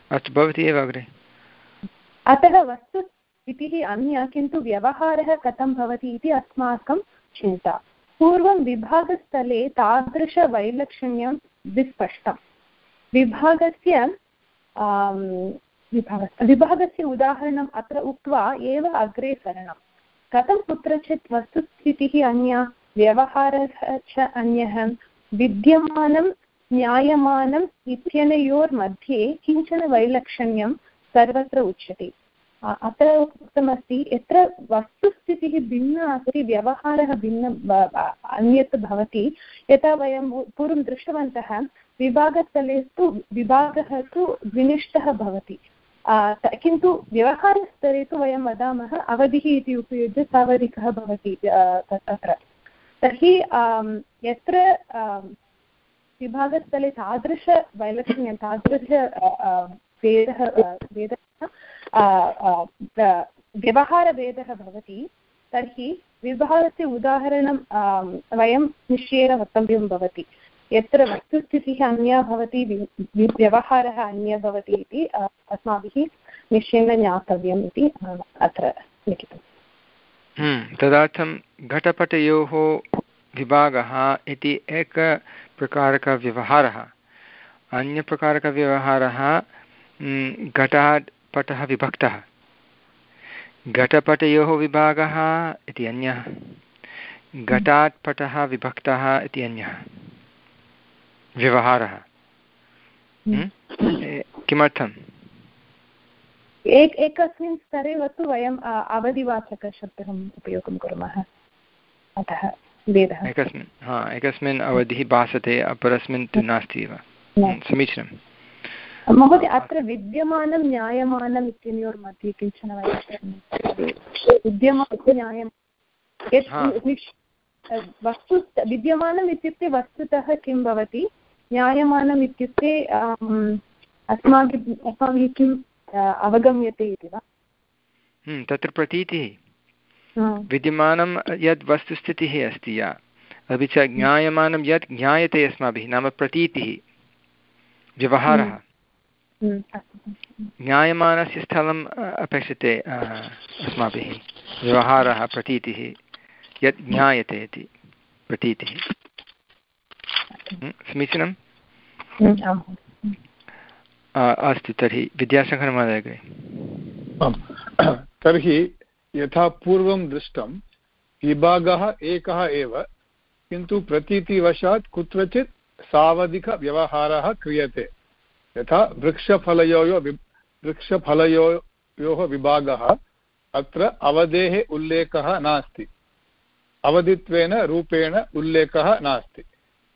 अस्तु भवति एव अग्रे। अतः वस्तुस्थितिः अन्या किन्तु व्यवहारः कथं भवति इति अस्माकं चिन्ता। पूर्वं विभागस्थले तादृशवैलक्षण्यं विस्पष्टं। विभागस्य विभागस्य विभागस्य उदाहरणम् अत्र उक्त्वा एव अग्रे सरणं। कथं कुत्रचित् वस्तुस्थितिः अन्या व्यवहारः च अन्यः विद्यमानं ज्ञायमानम् इत्यनयोर्मध्ये किञ्चन वैलक्षण्यं सर्वत्र उच्यते। अत्र उक्तमस्ति यत्र वस्तुस्थितिः भिन्ना अस्ति व्यवहारः भिन्न अन्यत् भवति। यथा वयं पूर्वं दृष्टवन्तः विभागस्थले तु विभागः तु विनिष्टः भवति, किन्तु व्यवहारस्तरे तु वयं वदामः अवधिः इति उपयुज्य सावधिकः भवति तत्र। तर्हि यत्र विभागस्थले तादृशवैलक्षण्यं तादृश भेदः भेदः व्यवहारभेदः भवति तर्हि विभागस्य उदाहरणं वयं निश्चयेन वक्तव्यं भवति। यत्र वस्तुस्थितिः अन्या भवति व्यवहारः अन्यः भवति इति अस्माभिः निश्चयेन ज्ञातव्यम् इति अत्र लिखितम्। तदर्थं घटपटयोः विभागः इति एकप्रकारकव्यवहारः, अन्यप्रकारकव्यवहारः घटात् पटः विभक्तः, घटपटयोः विभागः इति अन्यः, घटात् पटः विभक्तः इति अन्यः व्यवहारः। किमर्थम्? एक एकस्मिन् स्तरे वस्तु वयम् अवधिवाचकशब्दः उपयोगं कुर्मः, अतः भेदः। एकस्मिन् हा एकस्मिन् अवधिः भासते, अपरस्मिन् तु नास्ति एव। समीचीनं महोदय। अत्र विद्यमानं न्यायमानम् इत्यनयोर्मध्ये किञ्चन वैलक्षण्यं विद्यमानं न्यायं वस्तु विद्यमानम् इत्युक्ते वस्तुतः किं भवति, न्यायमानम् इत्युक्ते अस्माभिः अस्माभिः किम् अवगम्यते इति वा? तत्र प्रतीतिः विद्यमानं यद् वस्तुस्थितिः अस्ति या, अपि च ज्ञायमानं यत् ज्ञायते अस्माभिः नाम प्रतीतिः व्यवहारः। ज्ञायमानस्य स्थलम् अपेक्षते अस्माभिः, व्यवहारः प्रतीतिः यत् ज्ञायते इति प्रतीतिः। समीचीनम्। अस्तु तर्हि विद्याशङ्करमहोदय अग्रे। तर्हि यथा पूर्वं दृष्टं विभागः एकः एव, किन्तु प्रतीतिवशात् कुत्रचित् सावधिकव्यवहारः क्रियते। यथा वृक्षफलयोः वृक्षफलयोः विभागः, अत्र अवधेः उल्लेखः नास्ति, अवधित्वेन रूपेण उल्लेखः नास्ति।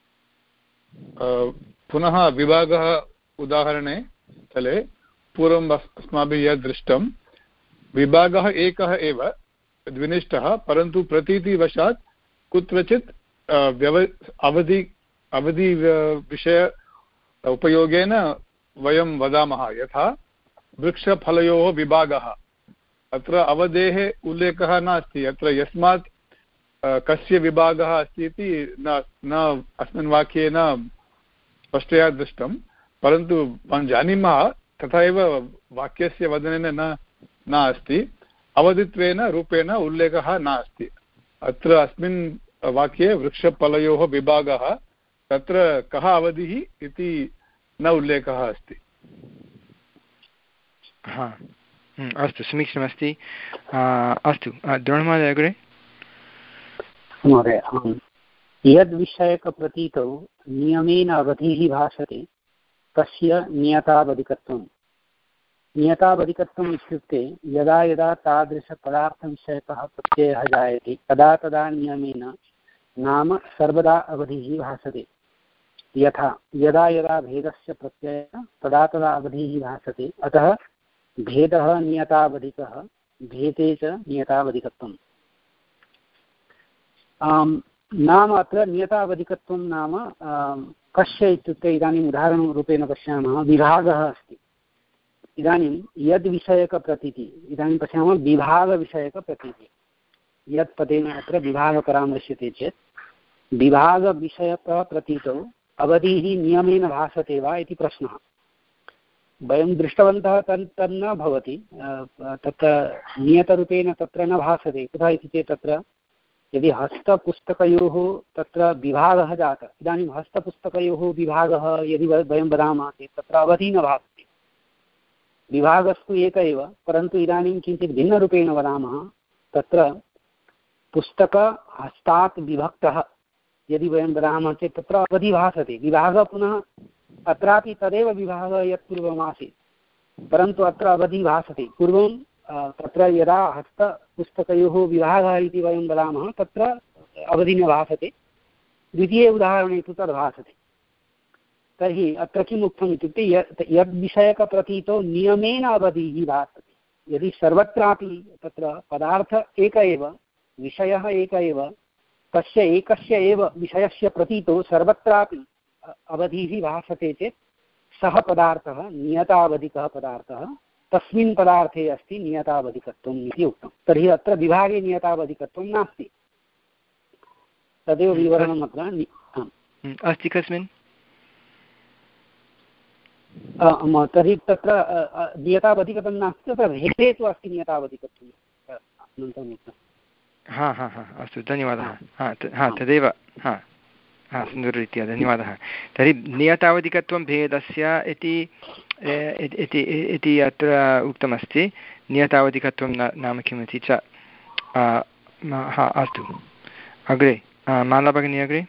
पुनः विभागः उदाहरणे स्थले पूर्वम् अस्माभिः यद् दृष्टं विभागः एकः एव द्विनिष्ठः, परन्तु प्रतीतिवशात् कुत्रचित् व्यव अवधि अवधि विषय उपयोगेन वयं वदामः। यथा वृक्षफलयोः विभागः, अत्र अवधेः उल्लेखः नास्ति, अत्र यस्मात् कस्य विभागः अस्ति इति न न अस्मिन् वाक्ये न स्पष्टतया दृष्टं, परन्तु वयं जानीमः तथा एव वाक्यस्य वदनेन न न अस्ति, अवधित्वेन रूपेण उल्लेखः नास्ति। अत्र अस्मिन् वाक्ये वृक्षफलयोः विभागः, तत्र कः अवधिः इति न उल्लेखः अस्ति। हा अस्तु, समीचीनमस्ति। अस्तु द्रोणमहोदय अग्रे। महोदय, यद्विषयकप्रतीतौ नियमेन अवधिः भासते तस्य नियतावधिकत्वं। नियतावधिकत्वम् इत्युक्ते यदा यदा तादृशपदार्थविषयकः प्रत्ययः जायते तदा तदा नियमेन नाम सर्वदा अवधिः भासते। यथा यदा यदा भेदस्य प्रत्ययः तदा तदा अवधिः भासते, अतः भेदः नियतावधिकः, भेदे च नियतावधिकत्वम्। नाम अत्र नियतावधिकत्वं नाम कस्य इत्युक्ते इदानीम् उदाहरणरूपेण पश्यामः, विभागः अस्ति। इदानीं यद्विषयकप्रतीतिः, इदानीं पश्यामः विभागविषयकप्रतीतिः, यत् पदेन अत्र विभागः परामृश्यते चेत् विभागविषयकप्रतीतौ अवधिः नियमेन भासते वा इति प्रश्नः। वयं दृष्टवन्तः तन् तन्न भवति तत्र नियतरूपेण तत्र न भासते। कुतः इति चेत् तत्र यदि हस्तपुस्तकयोः तत्र विभागः जातः, इदानीं हस्तपुस्तकयोः विभागः यदि वयं वदामः चेत् तत्र अवधि न भासते। विभागस्तु एक एव, परन्तु इदानीं किञ्चित् भिन्नरूपेण वदामः। तत्र पुस्तकहस्तात् विभक्तः यदि वयं वदामः चेत् तत्र अवधि भासते। विभागः पुनः अत्रापि तदेव विभागः यत् पूर्वमासीत्, परन्तु अत्र अवधि भासते। पूर्वं तत्र यदा हस्तपुस्तकयोः विभागः इति वयं वदामः तत्र अवधि न भासते, द्वितीये उदाहरणे तु तद् भासते। तर्हि अत्र किम् उक्तम् इत्युक्ते यत् यद्विषयकप्रतीतौ नियमेन अवधिः भासते। यदि सर्वत्रापि तत्र पदार्थ एक एव, विषयः एक एव, तस्य एकस्य एव विषयस्य प्रतीतौ सर्वत्रापि अवधिः भासते चेत् सः पदार्थः नियतावधिकः पदार्थः, तस्मिन् पदार्थे अस्ति नियतावधिकत्वम् इति उक्तं। तर्हि अत्र विभागे नियतावधिकत्वं नास्ति, तदेव विवरणम् अत्र अस्ति। कस्मिन्? तर्हि तत्र नियतावधिकत्वं नास्ति, तत्र भेदे तु अस्ति नियतावधिकत्वम्। हा हा हा अस्तु, धन्यवादः। हा हा तदेव, हा हा सुन्दररीत्या धन्यवादः। तर्हि नियतावधिकत्वं भेदस्य इति इति अत्र उक्तमस्ति। नियतावधिकत्वं नाम किमिति च। हा अस्तु, अग्रे माला भगिनी, अग्रे।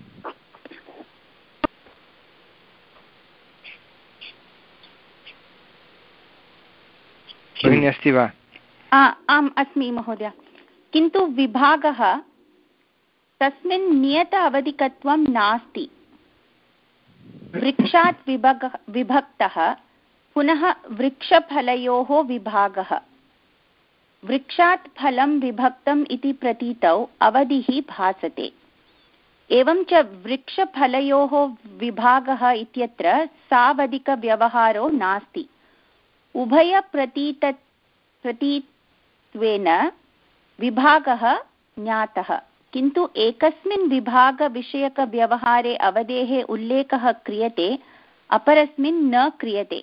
भगिनी अस्ति वा? आम् अस्मि महोदय। किन्तु विभागः तस्मिन् नियत अवधिकत्वं नास्ति। वृक्षात् विभग विभक्तः पुनः वृक्षफलयोः विभागः। वृक्षात् फलं विभक्तम् इति प्रतीतौ अवधिः भासते। एवं च वृक्षफलयोः विभागः इत्यत्र सावधिकव्यवहारो नास्ति। उभयप्रतीत प्रतीत्वेन विभागः ज्ञातः, किन्तु एकस्मिन् विभागविषयकव्यवहारे अवधेः उल्लेखः क्रियते, अपरस्मिन् न क्रियते।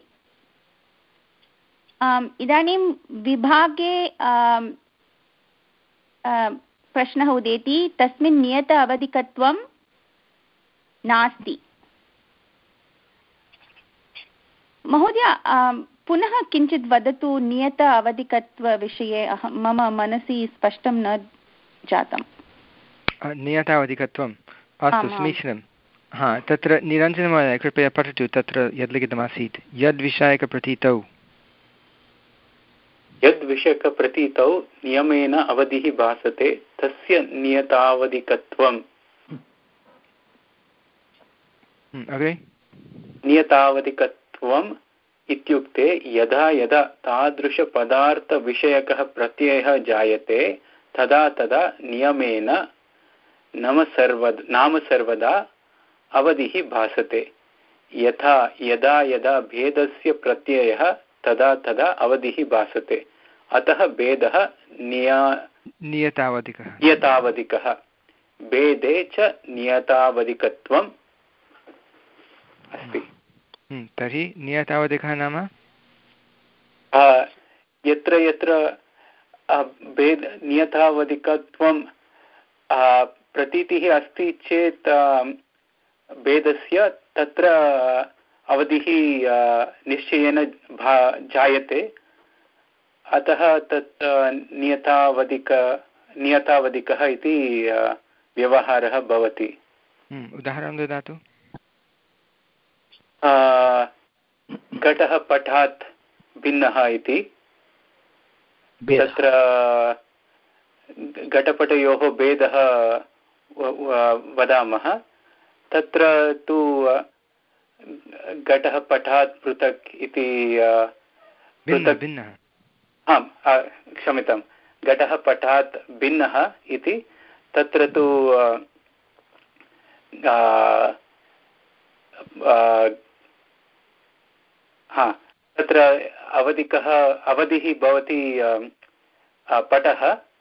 इदानीं विभागे प्रश्नः उदेति, तस्मिन् नियत अवधिकत्वं नास्ति। महोदय पुनः किञ्चित् वदतु, नियत अवधिकत्वविषये मम मनसि स्पष्टं न जातम्। नियतावधिकत्वम् अस्तु, समीचीनं। हा तत्र निरञ्जनमहोदय कृपया पठतु, तत्र यद् लिखितमासीत्। यद्विषयकप्रतीतौ यद्विषयकप्रतीतौ नियमेन अवधिः भासते तस्य नियतावधिकत्वम्। अग्रे। नियतावधिकत्वम् इत्युक्ते यदा यदा तादृशपदार्थविषयकः प्रत्ययः जायते तदा तदा नियमेन नाम सर्वदा नाम सर्वदा अवधिः भासते। यथा यदा यदा भेदस्य प्रत्ययः तदा तदा अवधिः भासते। अतः भेदः निया नियतावधिकः नियतावधिकः। भेदे च नियतावधिकत्वम् अस्ति। तर्हि नियतावधिकः नाम यत्र यत्र भेद नियतावधिकत्वं प्रतीतिः अस्ति चेत् भेदस्य तत्र अवधिः निश्चयेन भा जायते। अतः तत् नियतावधिक नियतावधिकः इति व्यवहारः भवति। उदाहरणं ददातु। घटः पटात् भिन्नः इति, तत्र घटपटयोः भेदः वदामः। तत्र तु घटः पटात् पृथक् इति भिन्नः, आम् क्षम्यतां, घटः पटात् भिन्नः इति, तत्र तु हा तत्र अवधिकः अवधिः भवति पटः।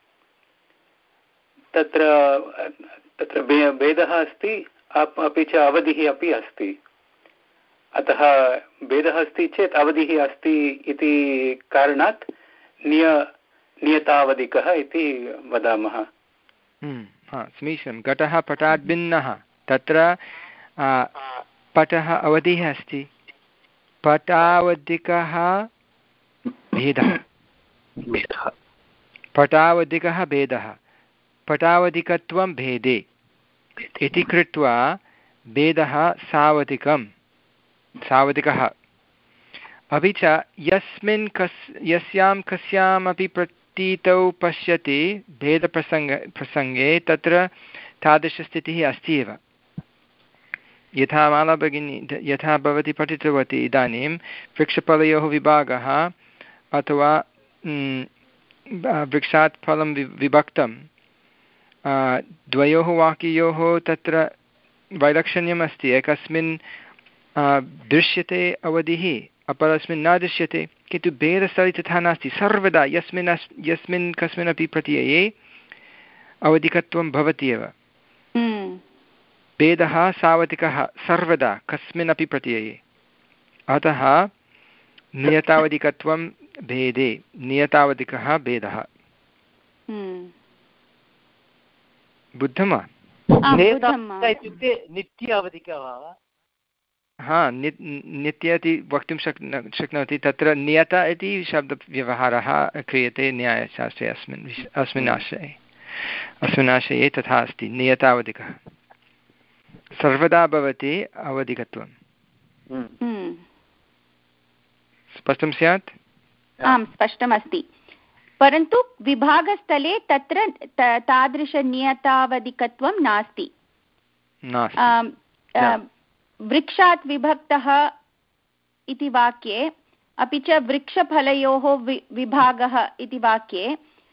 तत्र तत्र भेदः अस्ति, अपि च अवधिः अपि अस्ति। अतः भेदः अस्ति चेत् अवधिः अस्ति इति कारणात् निय नियतावधिकः इति वदामः। समीचीनं। घटः पटात् भिन्नः, तत्र पटः अवधिः अस्ति, पटावधिकः भेदः, पटावधिकः भेदः, पटावधिकत्वं भेदे इति कृत्वा भेदः सावधिकं सावधिकः। अपि च यस्मिन् कस् यस्यां कस्यामपि प्रतीतौ पश्यति भेदप्रसङ्ग प्रसङ्गे तत्र तादृशस्थितिः अस्ति एव। यथा माला भगिनी यथा भवती पठितवती इदानीं वृक्षफलयोः विभागः अथवा वृक्षात् फलं विभक्तं द्वयोः वाक्ययोः तत्र वैलक्षण्यम् अस्ति। एकस्मिन् दृश्यते अवधिः, अपरस्मिन् न दृश्यते, किन्तु भेदस्थले तथा नास्ति। सर्वदा यस्मिन् यस्मिन् कस्मिन्नपि प्रत्यये अवधिकत्वं भवति एव। भेदः सावधिकः सर्वदा कस्मिन्नपि प्रत्यये। अतः नियतावधिकत्वं भेदे, नियतावधिकः भेदः। बुद्धं वा? इत्युक्ते नित्य अवधिकः वा? हा, नि नित्य इति वक्तुं शक् शक्नोति। तत्र नियत इति शब्दव्यवहारः क्रियते न्यायशास्त्रे अस्मिन् विष अस्मिन् आशये अस्मिन् आशये तथा अस्ति। नियतावधिकः सर्वदा भवति अवधिकत्वं। स्पष्टं स्यात्? आम्, स्पष्टमस्ति। परन्तु विभागस्थले तत्र तादृशनियतावधिकत्वं नास्ति। वृक्षात् विभक्तः इति वाक्ये, अपि च वृक्षफलयोः वि विभागः इति वाक्ये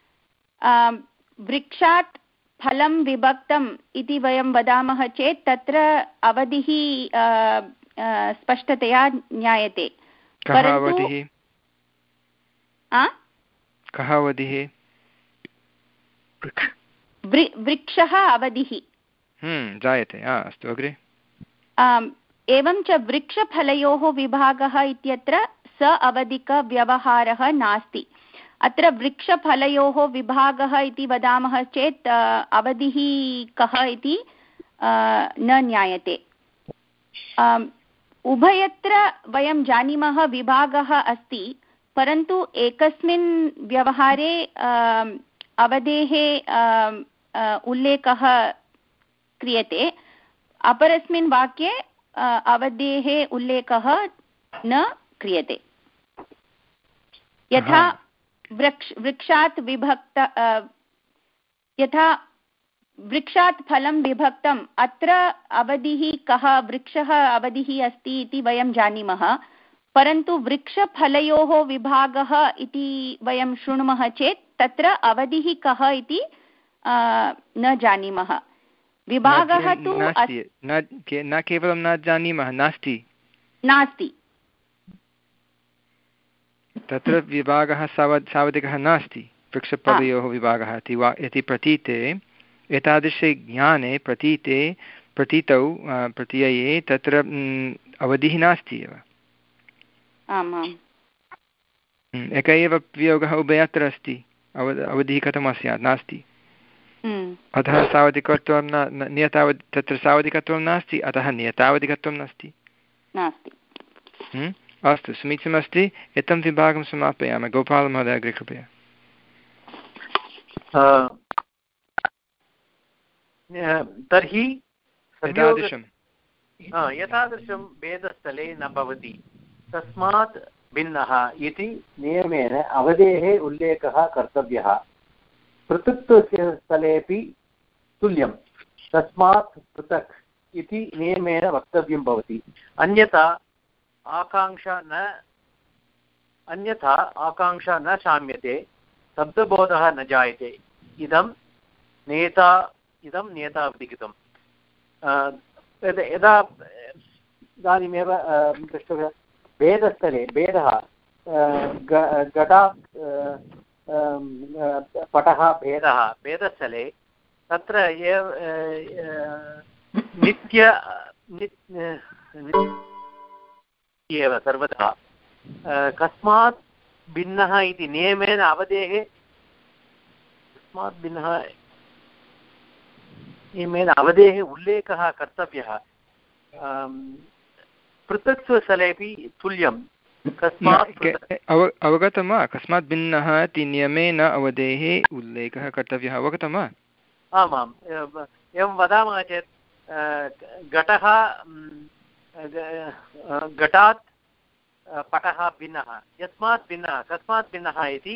वृक्षात् फलं विभक्तम् इति वयं वदामः चेत् तत्र अवधिः स्पष्टतया ज्ञायते। परन्तु कः अवधिः? वृक्षः अवधिः जायते। अस्तु, अग्रे। एवं च वृक्षफलयोः विभागः इत्यत्र स अवधिकव्यवहारः नास्ति। अत्र वृक्षफलयोः विभागः इति वदामः चेत् अवधिः कः इति न ज्ञायते। उभयत्र वयं जानीमः विभागः अस्ति, परन्तु एकस्मिन् व्यवहारे अवधेः उल्लेखः क्रियते, अपरस्मिन् वाक्ये अवधेः उल्लेखः न क्रियते। यथा वृक्ष वृक्षात् विभक्त यथा वृक्षात् फलं विभक्तम्, अत्र अवधिः कः, वृक्षः अवधिः अस्ति इति वयं जानीमः, परन्तु वृक्षफलयोः विभागः इति वयं शृणुमः चेत् तत्र अवधिः कः इति न जानीमः। विभागः तु न केवलं न जानीमः, नास्ति नास्ति तत्र विभागः सावधिकः नास्ति। वृक्षफलयोः विभागः इति वा इति प्रतीते, एतादृशे ज्ञाने प्रतीते प्रतीतौ प्रत्यये तत्र अवधिः नास्ति एव। एक एव वियोगः उभयत्र अस्ति, अव अवधिः कथं स्यात्? नास्ति। अतः सावधिकत्वं न नियतावधि तत्र सावधिकत्वं नास्ति, अतः नियतावधिकत्वं नास्ति नास्ति अस्तु, समीचीनमस्ति। एतं विभागं समापयामः। गोपालमहोदय, अग्रे कृपया। तर्हि एतादृशं एतादृशं भेदस्थले न भवति, तस्मात् भिन्नः इति नियमेन अवधेः उल्लेखः कर्तव्यः। पृथक्त्वस्य स्थलेपि तुल्यं, तस्मात् पृथक् इति नियमेन वक्तव्यं भवति। अन्यथा आकाङ्क्षा न अन्यथा आकाङ्क्षा न शाम्यते, शब्दबोधः न जायते। इदं नेता इदं नेतावधिकृतं। यदा इदानीमेव द्रष्टव्यः, भेदस्थले भेदः घटा पटः भेदः भेदस्थले तत्र नित्य एव सर्वदा कस्मात् भिन्नः इति नियमेन अवधेः कस्मात् भिन्नः नियमेन अवधेः उल्लेखः कर्तव्यः पृथक्त्वस्थलेपि तुल्यं अवगतं वा कस्मात् भिन्नः इति नियमेन अवधेः उल्लेखः कर्तव्यः अवगतं वा आमाम् एवं वदामः चेत् घटः घटात् पटः भिन्नः यस्मात् भिन्नः कस्मात् भिन्नः इति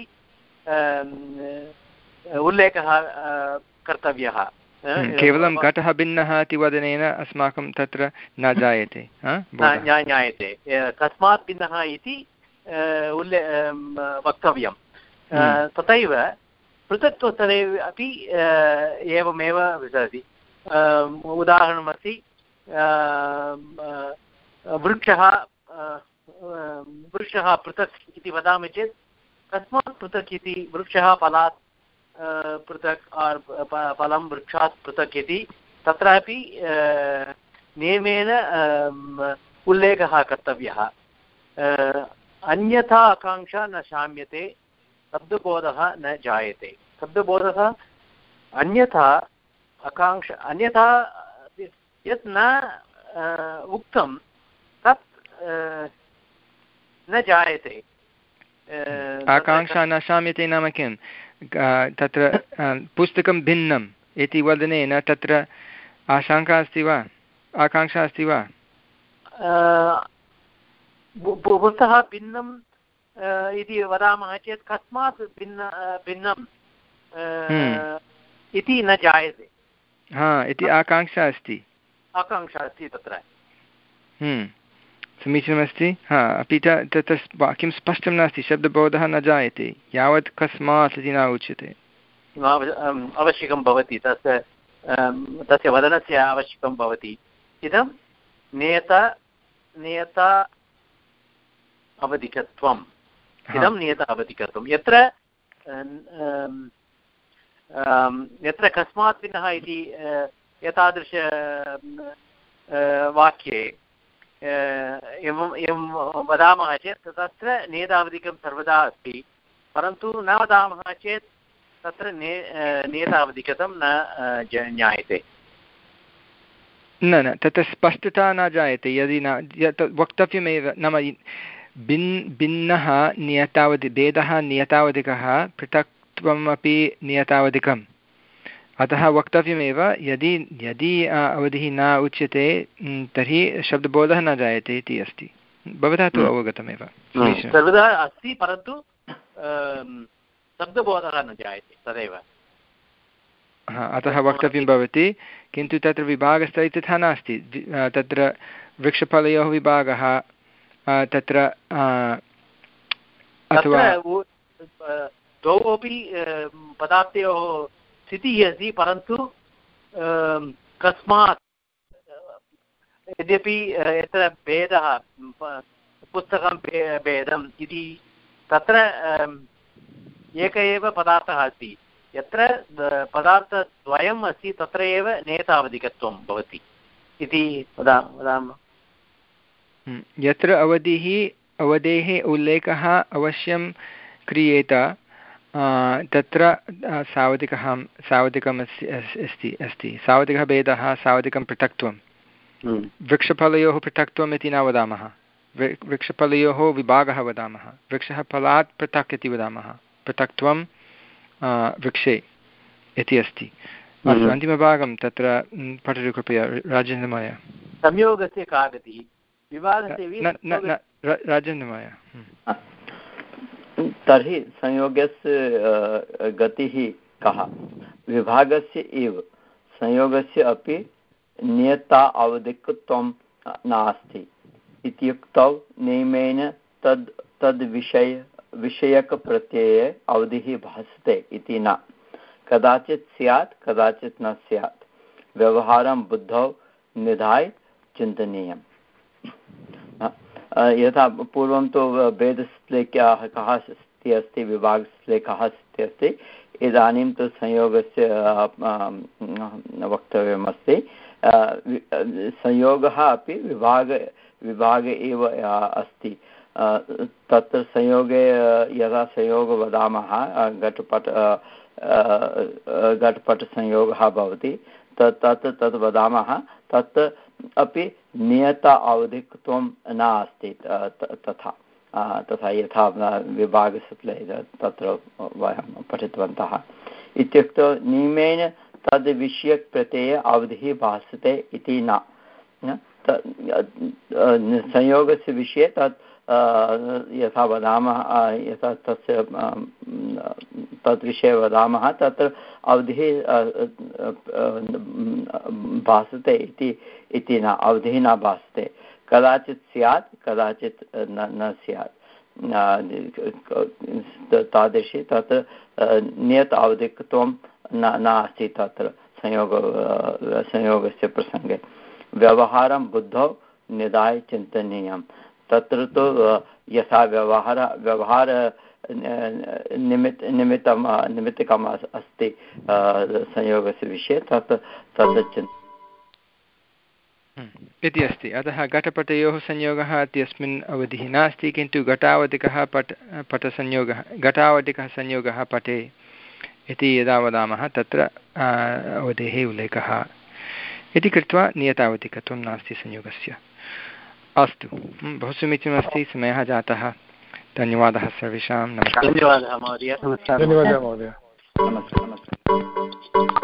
उल्लेखः कर्तव्यः केवलं घटः भिन्नः इति वदनेन अस्माकं तत्र न जायते ज्ञायते कस्मात् भिन्नः इति उल्ले वक्तव्यं तथैव पृथक्त्वस्थले अपि एवमेव विचरति उदाहरणमस्ति वृक्षः वृक्षः पृथक् इति वदामि चेत् कस्मात् पृथक् इति वृक्षः फलात् पृथक् फलं वृक्षात् पृथक् इति तत्रापि नियमेन उल्लेखः कर्तव्यः अन्यथा आकाङ्क्षा न शाम्यते शब्दबोधः न जायते शब्दबोधः अन्यथा आकाङ्क्षा अन्यथा यत् न उक्तं तत् न जायते आकाङ्क्षा न शाम्यते नाम किं तत्र पुस्तकं भिन्नम् इति वदनेन तत्र आशङ्का अस्ति वा आकाङ्क्षा अस्ति वा पुस्तकः भिन्नं इति वदामः चेत् कस्मात् भिन्न भिन्नं इति न जायते हा इति आकाङ्क्षा अस्ति आकाङ्क्षा अस्ति तत्र समीचीनमस्ति हा अपि च तत्र वाक्यं स्पष्टं नास्ति शब्दबोधः न जायते यावत् कस्मात् इति न उच्यते आवश्यकं भवति तस्य तस्य वदनस्य आवश्यकं भवति इदं नियता नियता अवधिकत्वम् इदं नियत अवधिकत्वं यत्र यत्र कस्मात् भिन्नः इति एतादृश वाक्ये एवं एवं वदामः चेत् तत्र नियतावधिकं सर्वदा अस्ति परन्तु न वदामः चेत् तत्र ने नियतावधिकतं न ज्ञायते न न तत्र स्पष्टता न जायते यदि न वक्तव्यमेव नाम भिन् भिन्नः नियतावधि भेदः नियतावधिकः पृथक्त्वमपि नियतावधिकम् अतः वक्तव्यमेव यदि यदि अवधिः न उच्यते तर्हि शब्दबोधः न जायते इति अस्ति भवतः तु अवगतमेव सर्वदा अस्ति परन्तु शब्दबोधः न जायते तदेव हा अतः वक्तव्यं भवति किन्तु तत्र विभागस्तरे तथा नास्ति तत्र वृक्षफलयोः विभागः तत्र अथवा द्वौ अपि पदार्थयोः स्थितिः अस्ति परन्तु कस्मात् यद्यपि यत्र भेदः पुस्तकं भेदम् इति तत्र एक एव पदार्थः अस्ति यत्र पदार्थद्वयम् अस्ति तत्र एव नेतावधिकत्वं भवति इति वदा वदामः यत्र अवधिः अवधेः उल्लेखः अवश्यं क्रियेत तत्र सावधिकः सावधिकम् अस्ति अस्ति सावधिकः भेदः सावधिकं पृथक्त्वं वृक्षफलयोः पृथक्त्वम् इति न वदामः वृक्षफलयोः विभागः वदामः वृक्षः फलात् पृथक् इति वदामः पृथक्त्वं वृक्षे इति अस्ति अस्तु अन्तिमभागं तत्र पठतु कृपया राजेन्द्रमहोदय संयोगस्य का गतिः विभागस्य राजेन्द्रमहोदय तर्हि संयोगस्य गतिः कः विभागस्य एव संयोगस्य अपि नियता अवधिकत्वं नास्ति इत्युक्तौ नियमेन तद् तद्विषय विषयकप्रत्यये अवधिः भासते इति न कदाचित् स्यात् कदाचित् न स्यात् व्यवहारं बुद्धौ निधाय चिन्तनीयम् यथा पूर्वं तु भेदश्लेखः कः स्थितिः अस्ति विभागश्लेखः स्थितिः अस्ति इदानीं तु संयोगस्य वक्तव्यमस्ति संयोगः अपि विभाग विभागे एव अस्ति। तत्र संयोगे यदा संयोगं वदामः घटपट घटपटसंयोगः भवति तत् तत् तद् वदामः तत् अपि नियत अवधित्वं नास्ति तथा तथा यथा विभागसूत्रे तत्र वयं पठितवन्तः। इत्युक्तौ नियमेन तद् विषयकप्रत्यये अवधिः भासते इति न। संयोगस्य विषये तत् यथा वदामः यथा तस्य तद्विषये वदामः तत्र अवधिः भासते इति इति न, अवधिः न भासते। कदाचित् स्यात् कदाचित् न न स्यात् तादृशी तत्र नियत अवधित्वं न नास्ति तत्र संयोग संयोगस्य प्रसङ्गे। व्यवहारं बुद्धौ निधाय चिन्तनीयं। तत्र तु यथा व्यवहार व्यवहार निमित्त निमित्तं निमित्तकम् अस्ति संयोगस्य विषये तत् तत् चिन्त इति अस्ति। अतः घटपटयोः संयोगः इत्यस्मिन् अवधिः नास्ति, किन्तु घटावधिकः पट पटसंयोगः घटावधिकः संयोगः पटे इति यदा वदामः तत्र अवधेः उल्लेखः इति कृत्वा नियतावधिकत्वं नास्ति संयोगस्य। अस्तु, बहु समीचीनमस्ति, समयः जातः। धन्यवादः सर्वेषां। नमस्कारः। धन्यवादः महोदय। धन्यवादः महोदय। नमस्कारः।